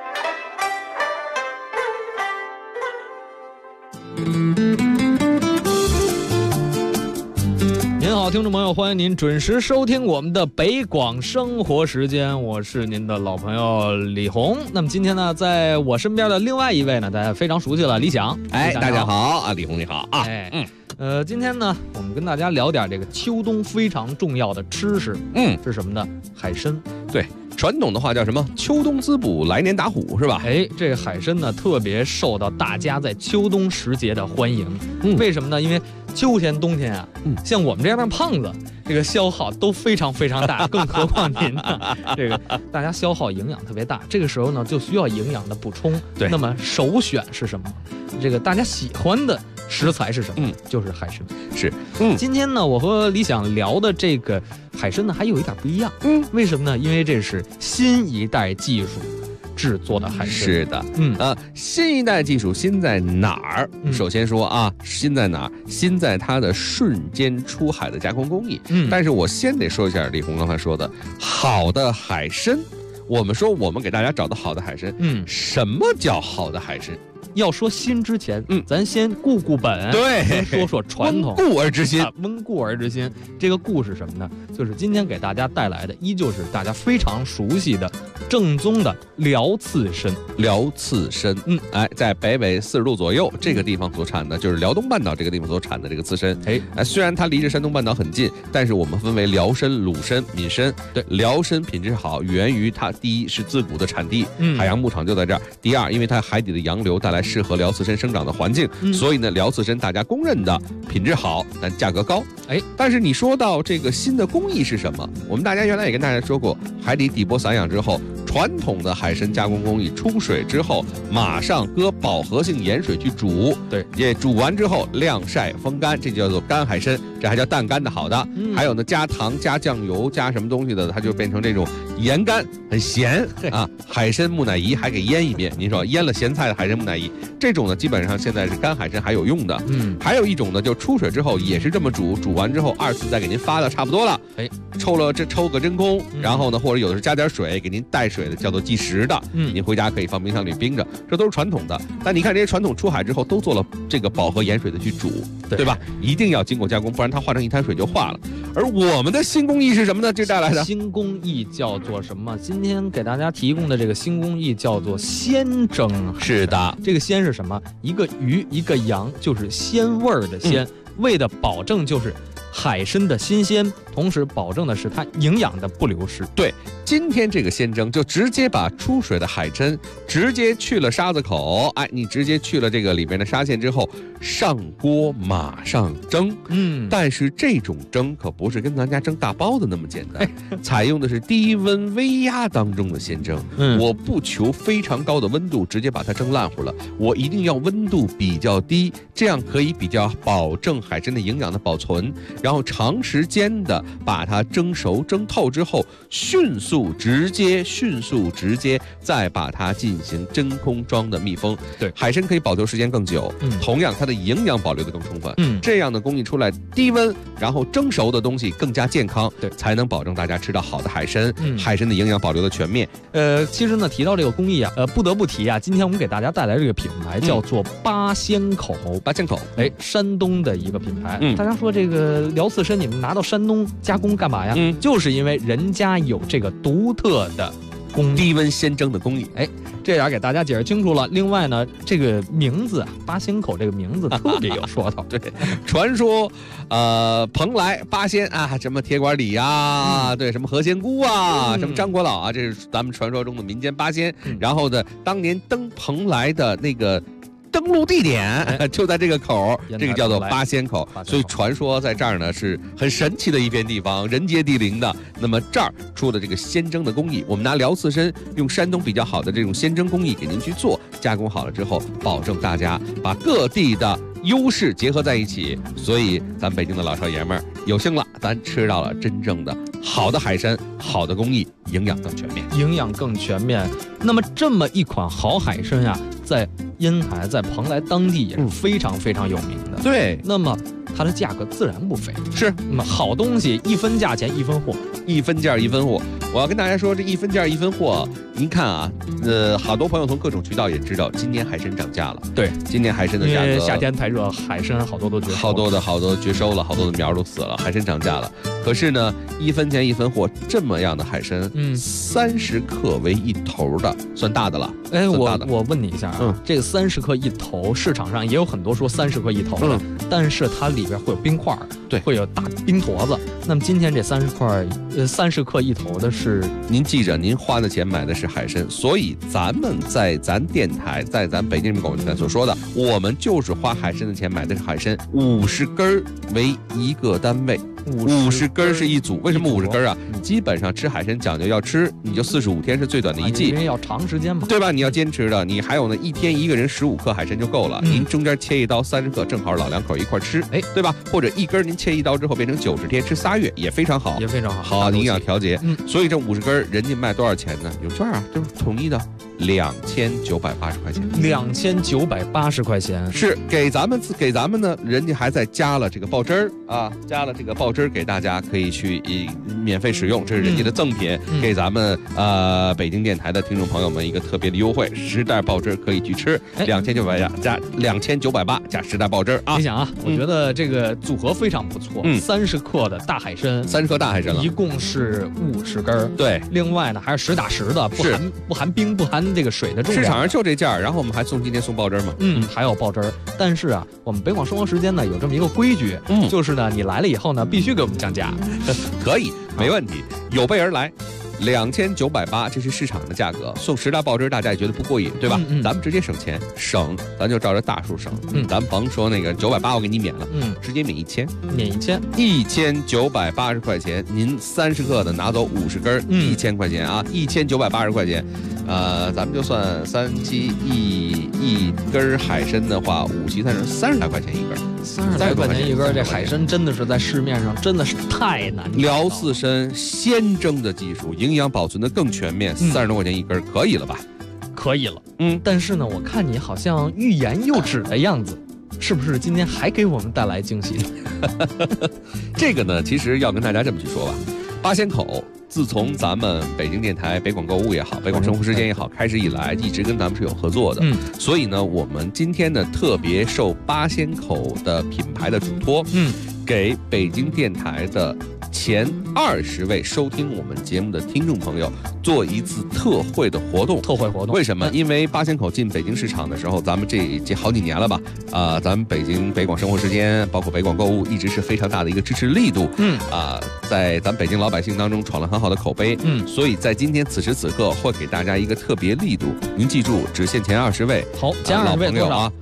您好，听众朋友，欢迎您准时收听我们的北广生活时间，我是您的老朋友李红。那么今天呢，在我身边的另外一位呢，大家非常熟悉了，李想。 大家好啊，李红你好啊。 今天呢，我们跟大家聊点这个秋冬非常重要的吃食，是什么呢？海参。 对，传统的话叫什么？秋冬滋补，来年打虎，是吧？ 这个海参呢，特别受到大家在秋冬时节的欢迎。为什么呢？因为秋天、冬天啊，像我们这样的胖子，这个消耗都非常非常大，更何况您呢？这个大家消耗营养特别大，这个时候呢，就需要营养的补充。 对， 那么首选是什么？这个大家喜欢的食材是什么？就是海参。 是， 今天呢，我和李想聊的这个海参呢，还有一点不一样。为什么呢？因为这是新一代技术制作的海参。 是的，新一代技术新在哪儿？首先说啊，新在哪儿？新在它的瞬间出海的加工工艺。但是我先得说一下李红刚才说的，好的海参。我们说我们给大家找的好的海参，什么叫好的海参？ 要说新之前，咱先固本， 对， 说说传统， 温故而知新， 温故而知新。这个故是什么呢？就是今天给大家带来的，依旧是大家非常熟悉的正宗的辽刺参。 辽刺参，在北纬40度左右这个地方所产的，就是辽东半岛这个地方所产的这个刺参。虽然它离着山东半岛很近，但是我们分为辽参、鲁参、闽参。对，辽参品质好，源于它第一是自古的产地，海洋牧场就在这儿；第二，因为它海底的洋流带来适合辽刺参生长的环境，所以呢，辽刺参大家公认的品质好，但价格高。但是你说到这个新的工艺是什么？我们大家原来也跟大家说过，海底底波散养之后，传统的海参加工工艺，出水之后马上搁饱和性盐水去煮， 对， 也煮完之后晾晒风干，这就叫做干海参，这还叫淡干的好的。还有呢，加糖、加酱油、加什么东西的，它就变成这种盐干，很咸啊。海参木乃伊还给腌一遍，您说腌了咸菜的海参木乃伊，这种呢基本上现在是干海参还有用的。还有一种呢，就出水之后也是这么煮，煮完之后2次再给您发的差不多了，抽个真空，然后呢，或者有的是加点水给您带水的，叫做即食的，您回家可以放冰箱里冰着，这都是传统的。但你看这些传统出海之后都做了这个饱和盐水的去煮，对吧？一定要经过加工，不然它化成一滩水就化了。而我们的新工艺是什么呢？这带来的新工艺叫做什么？今天给大家提供的这个新工艺叫做鲜蒸。 是的， 这个鲜是什么？一个鱼一个羊，就是鲜味儿的鲜，为的保证就是海参的新鲜，同时保证的是它营养的不流失。 对，今天这个鲜蒸就直接把出水的海参直接去了沙子口，你直接去了这个里面的沙线之后，上锅马上蒸。但是这种蒸可不是跟咱家蒸大包子那么简单，采用的是低温微压当中的鲜蒸。我不求非常高的温度直接把它蒸烂乎了，我一定要温度比较低，这样可以比较保证海参的营养的保存，然后长时间的把它蒸熟蒸透之后，迅速直接再把它进行真空装的密封。 对， 海参可以保留时间更久，同样它的营养保留的更充分。这样的工艺出来，低温然后蒸熟的东西更加健康， 对， 才能保证大家吃到好的海参，海参的营养保留的全面。 其实呢，提到这个工艺啊，不得不提啊，今天我们给大家带来这个品牌叫做八仙口。山东的一个品牌。大家说这个辽刺参你们拿到山东加工干嘛呀？就是因为人家有这个独特的低温鲜蒸的工艺。 这点给大家解释清楚了。另外呢，这个名字八仙口这个名字特别有说头。 对，传说蓬莱八仙啊，什么铁拐李啊，对，什么何仙姑啊，什么张果老啊，这是咱们传说中的民间八仙。然后呢，当年登蓬莱的那个登陆地点就在这个口，这个叫做八仙口，所以传说在这儿呢是很神奇的一片地方，人杰地灵的。那么这儿出的这个鲜蒸的工艺，我们拿辽刺参用山东比较好的这种鲜蒸工艺给您去做，加工好了之后，保证大家把各地的优势结合在一起。所以咱北京的老少爷们儿有幸了，咱吃到了真正的好的海参，好的工艺，营养更全面。 那么这么一款好海参啊，在烟台在蓬莱当地也是非常非常有名的。 对， 那么它的价格自然不菲。 是， 那么好东西一分价钱一分货， 一分价一分货。 我要跟大家说，这一分价一分货。您看啊，好多朋友从各种渠道也知道，今年海参涨价了。 对， 今年海参的价格， 因为夏天太热，海参好多都绝收了， 好多绝收了，好多的苗都死了，海参涨价了。可是呢，1分钱1分货，这么样的海参，30克为一头的，算大的了。 哎，我问你一下啊，这个30克一头，市场上也有很多说30克一头的，但是它里边会有冰块， 对， 会有大冰坨子。那么今天这30克一头的是， 您记着，您花的钱买的是海参，所以咱们在咱电台，在咱北京人民广播电台所说的，我们就是花海参的钱买的是海参，50根为一个单位。50根是一组，为什么50根啊？基本上吃海参讲究要吃，你就45天是最短的一季， 因为要长时间嘛， 对吧？你要坚持的，你还有呢，一天一个人15克海参就够了，您中间切一刀30克，正好老两口一块吃，哎，对吧？或者一根您切一刀之后变成90天吃3月也非常好， 也非常好， 好营养调节。所以这50根人家卖多少钱呢？有券啊，就是统一的2980块钱 ，2980块钱是给咱们呢，人家还在加了这个爆汁儿啊，加了这个爆汁儿给大家可以去免费使用，这是人家的赠品，给咱们北京电台的听众朋友们一个特别的优惠，时代爆汁儿可以去吃，2980加2980加时代爆汁儿啊！ 你想啊，我觉得这个组合非常不错，30克的大海参 ，30克大海参了， 一共是50根， 对， 另外呢还是实打实的，不含冰不含这个水的重量， 市场上就这价，然后我们还今天送爆汁嘛， 还有爆汁儿。但是啊，我们北广生活时间呢有这么一个规矩，就是呢你来了以后呢必须给我们降价， 可以没问题，有备而来。2980，这是市场的价格，送10大爆汁大家也觉得不过瘾，对吧？咱们直接省钱，咱就照着大数省，咱甭说那个980我给你免了，直接免1000，1980块钱，您30克的拿走50根，1000块钱啊，1980块钱，咱们就算3七一根海参的话，5七30来块钱一根 ，30来块钱一根，这海参真的是在市面上真的是太难找了。 辽刺参鲜蒸的技术，营养保存的更全面，30多块钱一根，可以了吧？ 可以了，但是呢，我看你好像欲言又止的样子，是不是今天还给我们带来惊喜？ 这个呢，其实要跟大家这么去说吧，八仙口。自从咱们北京电台北广购物也好，北广生活时间也好，开始以来，一直跟咱们是有合作的。所以呢，我们今天呢特别受八仙口的品牌的嘱托，给北京电台的前20位收听我们节目的听众朋友做一次特惠的活动。为什么？因为八仙口进北京市场的时候，咱们这好几年了吧？咱们北广生活时间，包括北广购物，一直是非常大的一个支持力度。在咱北京老百姓当中闯了很好的口碑。所以在今天此时此刻会给大家一个特别力度，您记住，只限前20位。 好，前20位老朋友啊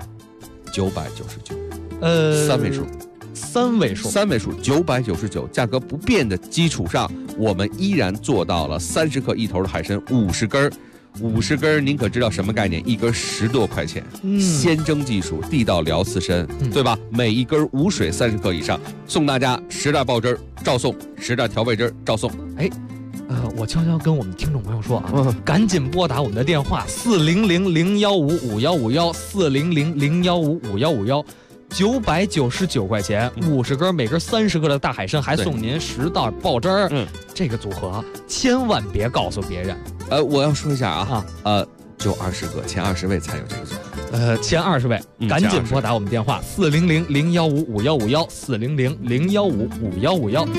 ，999，三位数999，价格不变的基础上，我们依然做到了30克一头的海参50根，50根您可知道什么概念？一根10多块钱，鲜蒸技术，地道辽刺参，对吧？每一根无水30克以上，送大家10袋爆汁照送，10袋调味汁照送。 哎，我悄悄跟我们听众朋友说啊，赶紧拨打我们的电话400-015-5151，400-015-5151，999块钱，50根，每根30克的大海参，还送您10袋爆汁儿。这个组合千万别告诉别人。 我要说一下啊，就20个，前20位才有这个组合。 前20位，赶紧拨打我们电话400-015-5151，400-015-5151。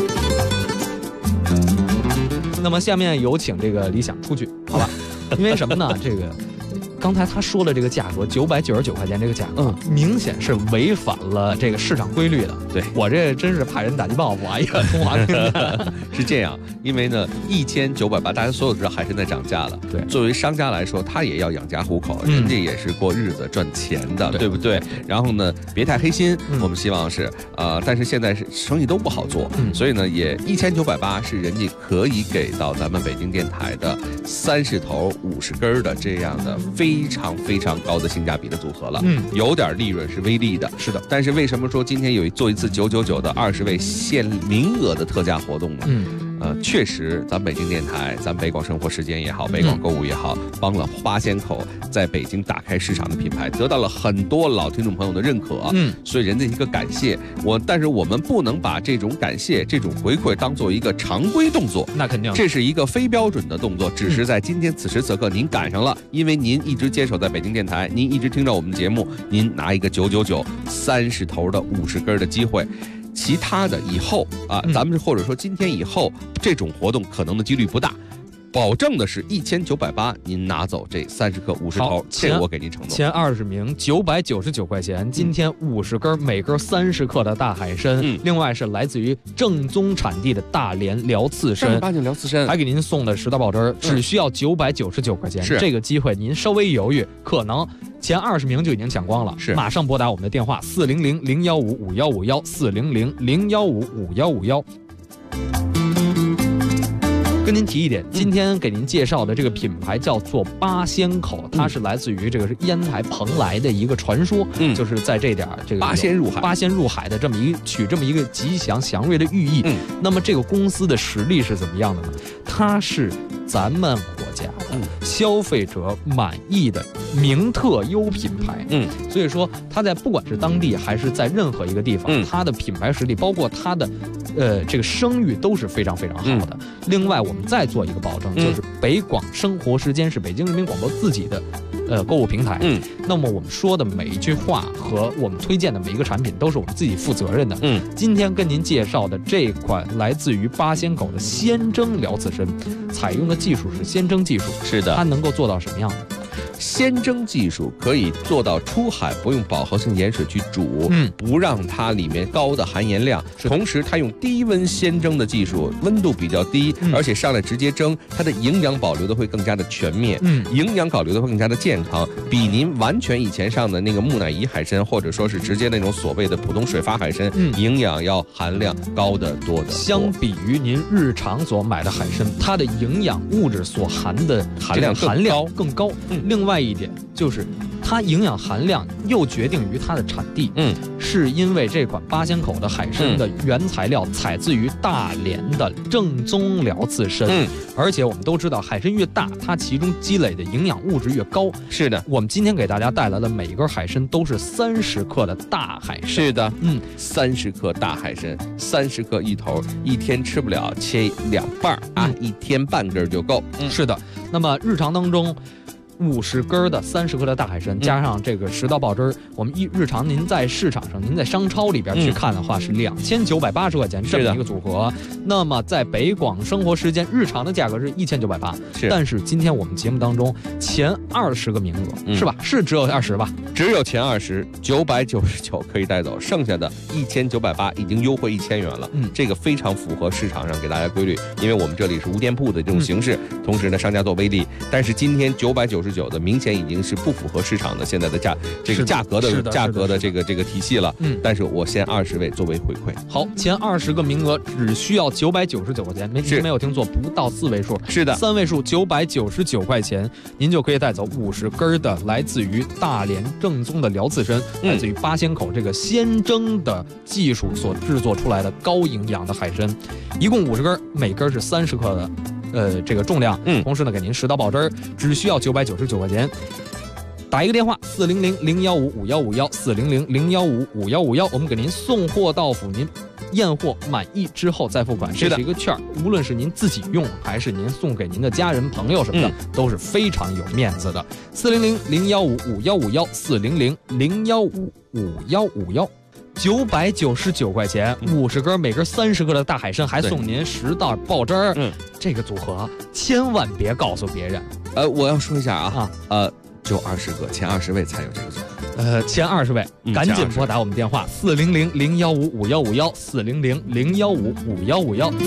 那么下面有请这个李想出去，好吧？因为什么呢？这个刚才他说了这个价格999块钱，这个价格明显是违反了这个市场规律的。 对， 我这真是怕人打击报复啊！一个中华民是这样，因为呢，1980，大家所有知道海参在涨价了。 对， 作为商家来说，他也要养家糊口，人家也是过日子赚钱的，对不对？然后呢，别太黑心，我们希望是但是现在是生意都不好做，所以呢，也1980是人家可以给到咱们北京电台的30头50根的这样的非常非常高的性价比的组合了。有点利润是微利的， 是的。 但是为什么说今天做一次999的20位限名额的特价活动呢？ 确实，咱北京电台、咱北广生活时间也好，北广购物也好，帮了八仙口在北京打开市场的品牌，得到了很多老听众朋友的认可。所以人家一个感谢但是我们不能把这种感谢、这种回馈当做一个常规动作， 那肯定， 这是一个非标准的动作。只是在今天此时此刻您赶上了，因为您一直坚守在北京电台，您一直听着我们的节目，您拿一个999 30头的50根的机会。其他的以后啊，咱们或者说今天以后这种活动可能的几率不大，保证的是1980，您拿走这30克50头，这我给您承诺。 前20名999块钱，今天50根，每根30克的大海参，另外是来自于正宗产地的大连辽刺参， 正儿八经辽刺参， 还给您送的10大宝汁，只需要999块钱。这个机会您稍微犹豫，可能前20名就已经抢光了，马上拨打我们的电话400-015-5151，400-015-5151。跟您提一点，今天给您介绍的这个品牌叫做八仙口，它是来自于这个是烟台蓬莱的一个传说，就是在这点这个八仙入海的这么一个吉祥祥瑞的寓意。那么这个公司的实力是怎么样的呢？它是咱们国家的消费者满意的名特优品牌。所以说它在不管是当地还是在任何一个地方，它的品牌实力包括它的这个声誉都是非常非常好的。另外我们再做一个保证，就是北广生活时间是北京人民广播自己的购物平台。那么我们说的每一句话和我们推荐的每一个产品都是我们自己负责任的。今天跟您介绍的这款来自于八仙口的鲜蒸辽刺参，采用的技术是鲜蒸技术。 是的， 它能够做到什么样的？ 鲜蒸技术可以做到出海不用饱和性盐水去煮，不让它里面高的含盐量，同时它用低温鲜蒸的技术，温度比较低，而且上来直接蒸，它的营养保留的会更加的全面，营养保留的会更加的健康，比您完全以前上的那个木乃伊海参，或者说是直接那种所谓的普通水发海参，营养要含量高得多的。 相比于您日常所买的海参，它的营养物质所含的含量更高。另外一点就是它营养含量又决定于它的产地，是因为这款八仙口的海参的原材料采自于大连的正宗辽刺参，而且我们都知道海参越大，它其中积累的营养物质越高。 是的， 我们今天给大家带来的每一根海参都是30克的大海参。 是的，30克大海参，30克一头，一天吃不了，切2半啊，一天半根就够。 是的，那么日常当中50根的30克的大海参，加上这个10道爆汁，我们日常您在市场上，您在商超里边去看的话，是2980块钱这么一个组合。那么在北广生活时间日常的价格是1980，但是今天我们节目当中前20个名额，是吧？是只有20吧？ 只有前20 999可以带走，剩下的1980已经优惠1000元了。这个非常符合市场上给大家规律，因为我们这里是无店铺的这种形式，同时呢商家做微利，但是今天999的明显已经是不符合市场的现在的价格的这个体系了。但是我先20位作为回馈。 好，前20个名额只需要999块钱，没有听错，不到4位数， 是的 ，3位数999块钱，您就可以带走50根的来自于大连正宗的辽刺参，来自于八仙口这个鲜蒸的技术所制作出来的高营养的海参，一共50根，每根是30克的。这个重量，同时呢，给您10道爆汁，只需要999块钱。打一个电话400-015-5151，400-015-5151，我们给您送货到府，您验货满意之后再付款。这是一个券，无论是您自己用还是您送给您的家人朋友什么的，都是非常有面子的。400-015-5151，400-015-5151。999块钱，50根，每根30克的大海参，还送您10袋爆汁儿。这个组合千万别告诉别人。 我要说一下就20个，前20位才有这个组合。 前20位，赶紧拨打我们电话400-015-5151，400-015-5151。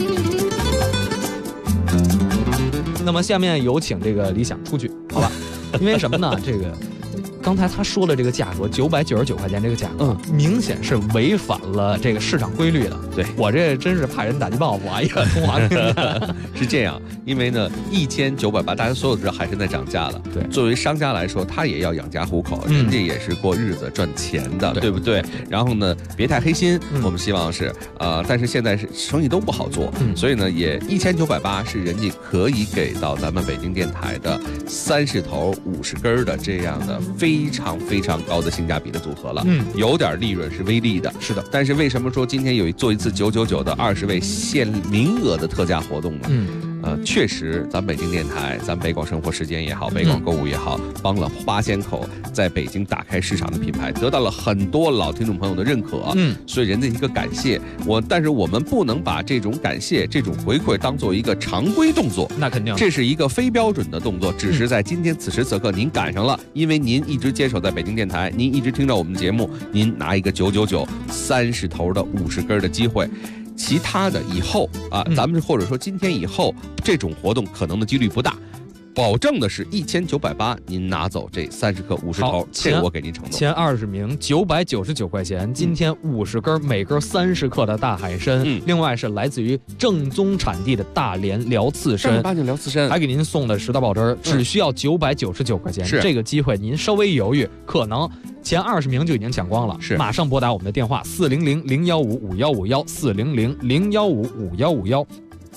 那么下面有请这个李想出去，好吧？因为什么呢？这个刚才他说的这个价格999块钱，这个价格，明显是违反了这个市场规律的。 对， 我这真是怕人打击报复啊！一个中华平台是这样，因为呢，1980，大家所有知道海参在涨价了。 对， 作为商家来说，他也要养家糊口，人家也是过日子赚钱的，对不对？然后呢，别太黑心，我们希望是但是现在是生意都不好做，所以呢，也1980是人家可以给到咱们北京电台的30头50根的这样的非常非常高的性价比的组合了。有点利润是微利的， 是的。 但是为什么说今天做一次999的20位限名额的特价活动呢？确实，咱北京电台，咱北广生活时间也好，北广购物也好，帮了8000口在北京打开市场的品牌，得到了很多老听众朋友的认可。所以人家一个感谢但是我们不能把这种感谢、这种回馈当做一个常规动作， 那肯定， 这是一个非标准的动作，只是在今天此时此刻您赶上了，因为您一直坚守在北京电台，您一直听着我们的节目，您拿一个999 30头的50根的机会。其他的以后咱们或者说今天以后这种活动可能的几率不大，保证的是1980，您拿走这30克50头，这我给您承诺。 前20名999块钱，今天50根，每根30克的大海参，另外是来自于正宗产地的大连辽刺参， 正儿八经辽刺参， 还给您送的10大宝汁，只需要999块钱。这个机会您稍微犹豫，可能前20名就已经抢光了，马上拨打我们的电话400-015-5151，400-015-5151。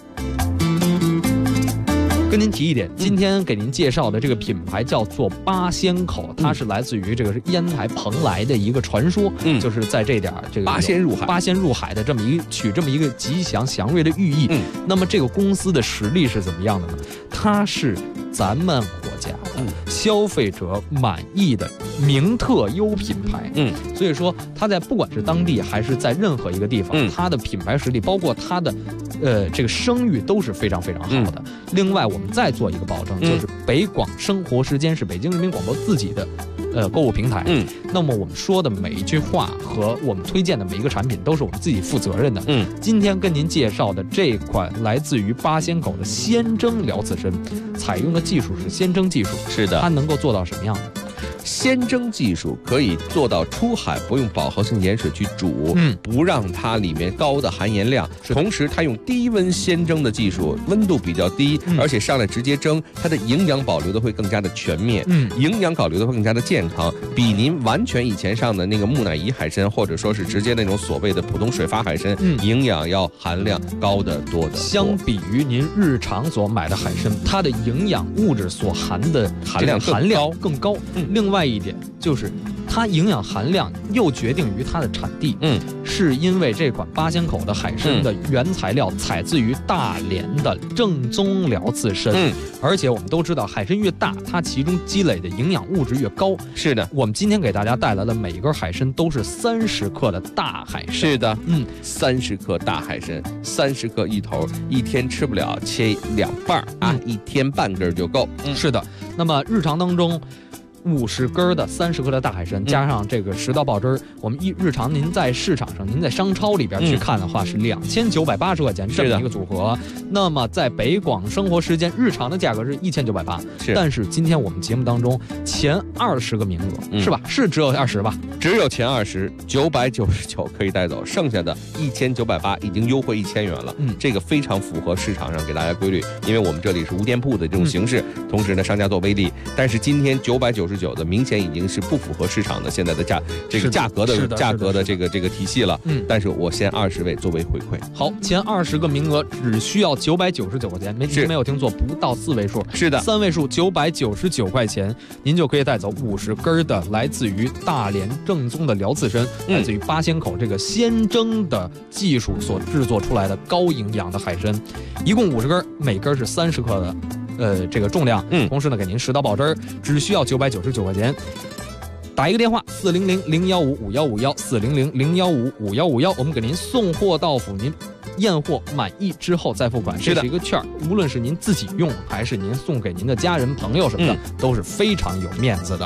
跟您提一点，今天给您介绍的这个品牌叫做八仙口，它是来自于这个是烟台蓬莱的一个传说，就是在这点这个八仙入海的这么一个吉祥祥瑞的寓意。那么这个公司的实力是怎么样的呢？它是咱们国家的消费者满意的名特优品牌。所以说它在不管是当地还是在任何一个地方，它的品牌实力，包括它的这个声誉都是非常非常好的。另外我们再做一个保证，就是北广生活时间是北京人民广播自己的购物平台。那么我们说的每一句话和我们推荐的每一个产品都是我们自己负责任的。今天跟您介绍的这款来自于八仙口的鲜蒸辽刺参，采用的技术是鲜蒸技术。 是的， 它能够做到什么样？ 鲜蒸技术可以做到出海不用饱和性盐水去煮，不让它里面高的含盐量，同时它用低温鲜蒸的技术，温度比较低，而且上来直接蒸，它的营养保留的会更加的全面，营养保留的会更加的健康，比您完全以前上的那个木乃伊海参，或者说是直接那种所谓的普通水发海参，营养要含量高得多的。 相比于您日常所买的海参，它的营养物质所含的含量更高。另外一点就是它营养含量又决定于它的产地，是因为这款八仙口的海参的原材料采自于大连的正宗辽刺参，而且我们都知道海参越大，它其中积累的营养物质越高。 是的， 我们今天给大家带来的每一根海参都是30克的大海参。 是的，30克大海参，30克一头，一天吃不了，切2半一天半根就够。 是的，那么日常当中50根的30克的大海参，加上这个10道爆汁，我们日常您在市场上，您在商超里边去看的话，是2980块钱这么一个组合。那么在北广生活时间日常的价格是1980，但是今天我们节目当中前20个名额是吧？是只有20吧？ 只有前20 999可以带走，剩下的1980已经优惠1000元了。这个非常符合市场上给大家规律，因为我们这里是无店铺的这种形式，同时呢商家做微利，但是今天999的明显已经是不符合市场的现在的价格的这个体系了。但是我先20位作为回馈。 好，前20个名额只需要999块钱，没有听错，不到4位数， 是的 ，3位数999块钱，您就可以带走50根的来自于大连正宗的辽刺参，来自于八仙口这个鲜蒸的技术所制作出来的高营养的海参，一共50根，每根是30克的。这个重量，同时呢，给您10道爆汁，只需要999块钱。打一个电话400-015-5151，400-015-5151，我们给您送货到府，您验货满意之后再付款。这是一个券，无论是您自己用还是您送给您的家人朋友什么的，都是非常有面子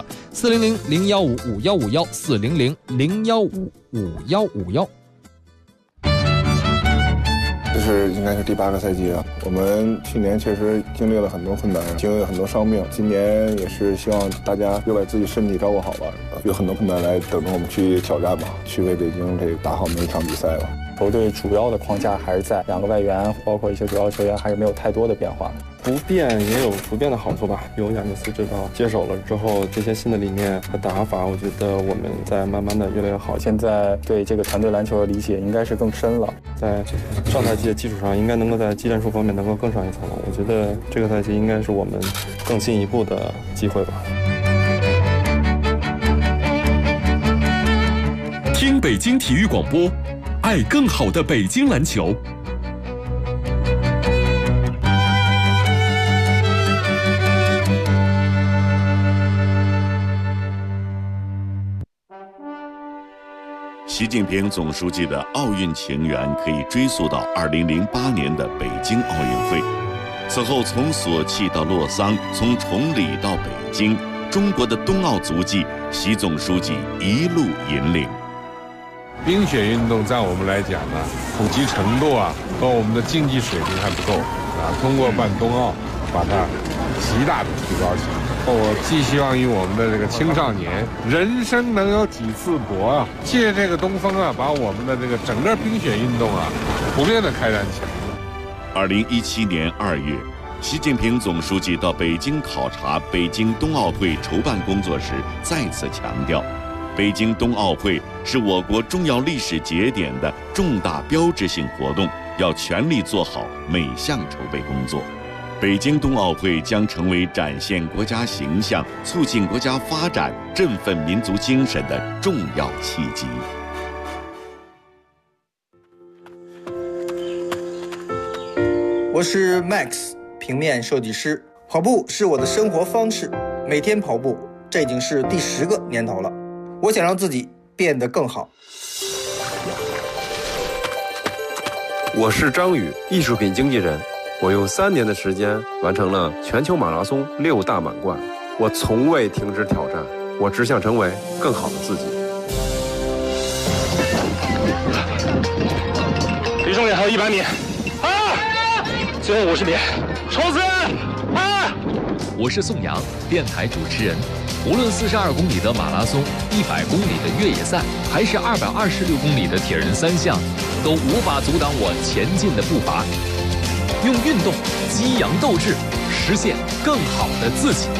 的。400-015-5151，400-015-5151。 是应该是第8个赛季了。我们去年确实经历了很多困难，经历了很多伤病。今年也是希望大家又把自己身体照顾好吧，有很多困难来等着我们去挑战吧，去为北京这打好每一场比赛吧。 球队主要的框架还是在2个外援，包括一些主要球员还是没有太多的变化。 不变也有不变的好处吧。有亚尼斯指导接手了之后，这些新的理念和打法，我觉得我们在慢慢的越来越好。 现在对这个团队篮球的理解应该是更深了， 在上赛季的基础上，应该能够在技战术方面能够更上一层楼。我觉得这个赛季应该是我们更进一步的机会吧。 听北京体育广播，爱更好的北京篮球。 习近平总书记的奥运情缘可以追溯到2008年的北京奥运会。此后，从索契到洛桑，从崇礼到北京，中国的冬奥足迹，习总书记一路引领。 冰雪运动在我们来讲呢，普及程度和我们的竞技水平还不够通过办冬奥，把它极大的提高起来。我寄希望于我们的这个青少年，人生能有几次搏借这个东风把我们的这个整个冰雪运动普遍的开展起来。 2017年2月，习近平总书记到北京考察北京冬奥会筹办工作时，再次强调，北京冬奥会是我国重要历史节点的重大标志性活动，要全力做好每项筹备工作。北京冬奥会将成为展现国家形象、促进国家发展、振奋民族精神的重要契机。 我是 Max， 平面设计师。跑步是我的生活方式，每天跑步，这已经是第10个年头了。我想让自己变得更好。 我是张宇，艺术品经纪人。我用3年的时间完成了全球马拉松6大满贯。我从未停止挑战，我只想成为更好的自己。 离终点还有100米，最后50米，冲刺！ 我是宋阳，电台主持人。无论42公里的马拉松、100公里的越野赛，还是226公里的铁人3项，都无法阻挡我前进的步伐。用运动激扬斗志，实现更好的自己。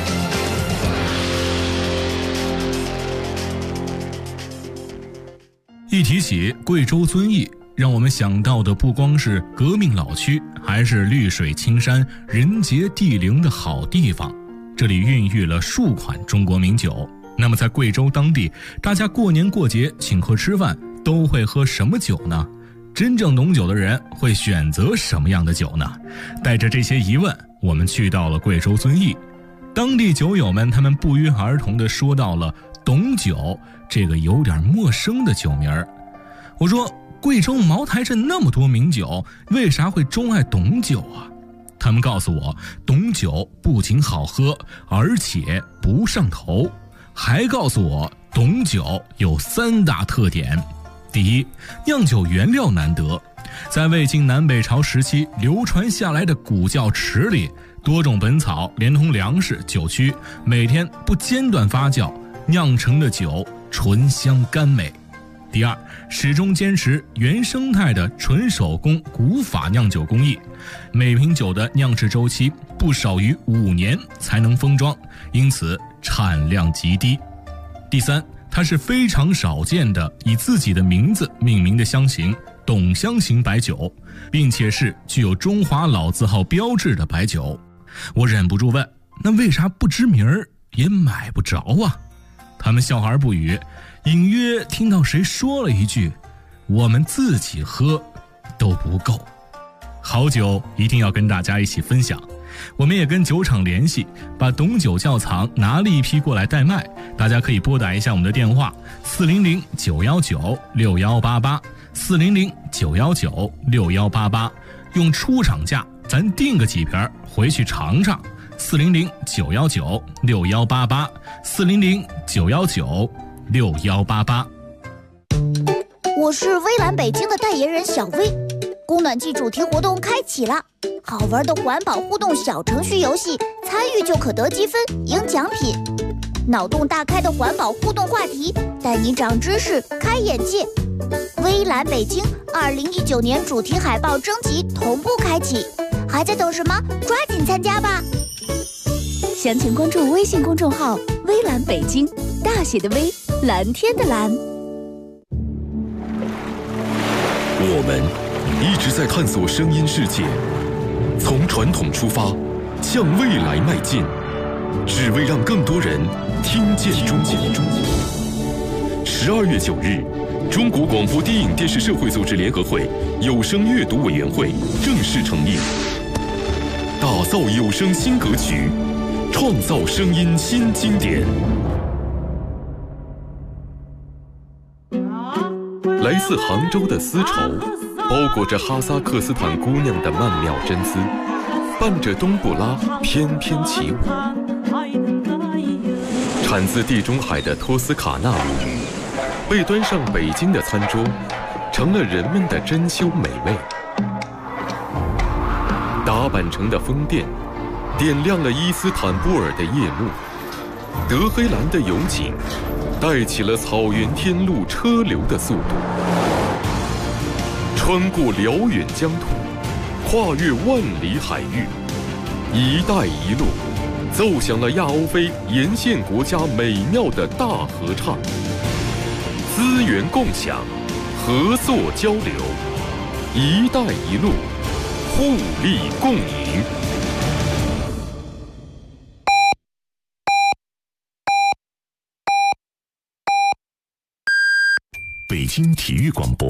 一提起贵州遵义，让我们想到的不光是革命老区，还是绿水青山、人杰地灵的好地方。这里孕育了数款中国名酒。那么在贵州当地，大家过年过节请客吃饭都会喝什么酒呢？真正懂酒的人会选择什么样的酒呢？带着这些疑问，我们去到了贵州遵义。当地酒友们他们不约而同地说到了董酒这个有点陌生的酒名儿。我说，贵州茅台镇那么多名酒，为啥会钟爱董酒啊？他们告诉我，董酒不仅好喝，而且不上头，还告诉我董酒有3大特点。第一，酿酒原料难得，在魏晋南北朝时期流传下来的古窖池里，多种本草连同粮食、酒曲，每天不间断发酵，酿成的酒醇香甘美。第二，始终坚持原生态的纯手工古法酿酒工艺，每瓶酒的酿制周期不少于5年才能封装，因此产量极低。第三，它是非常少见的以自己的名字命名的香型董香型白酒，并且是具有中华老字号标志的白酒。我忍不住问，那为啥不知名儿也买不着啊？他们笑而不语，隐约听到谁说了一句，我们自己喝都不够。好酒一定要跟大家一起分享，我们也跟酒厂联系，把董酒窖藏拿了一批过来代卖，大家可以拨打一下我们的电话400-919-6188，400-919-6188，用出厂价咱订个几瓶回去尝尝。400-919-6188，400-919-6188。 我是微蓝北京的代言人小薇。 供暖季主题活动开启了，好玩的环保互动小程序游戏，参与就可得积分赢奖品。脑洞大开的环保互动话题，带你长知识开眼界。微蓝北京2019年主题海报征集同步开启，还在等什么？抓紧参加吧！ 详情关注微信公众号“微蓝北京”，大写的微，蓝天的蓝。 我们一直在探索声音世界，从传统出发，向未来迈进，只为让更多人听见中国。12月9日，中国广播电影电视社会组织联合会有声阅读委员会正式成立，打造有声新格局，创造声音新经典。来自杭州的丝绸，包裹着哈萨克斯坦姑娘的曼妙真姿，伴着冬不拉翩翩起舞。产自地中海的托斯卡纳米，被端上北京的餐桌，成了人们的珍馐美味。打扮成的风电，点亮了伊斯坦布尔的夜幕。德黑兰的油井，带起了草原天路车流的速度。穿过辽远疆土，跨越万里海域，一带一路奏响了亚欧非沿线国家美妙的大合唱。资源共享，合作交流，一带一路，互利共赢。北京体育广播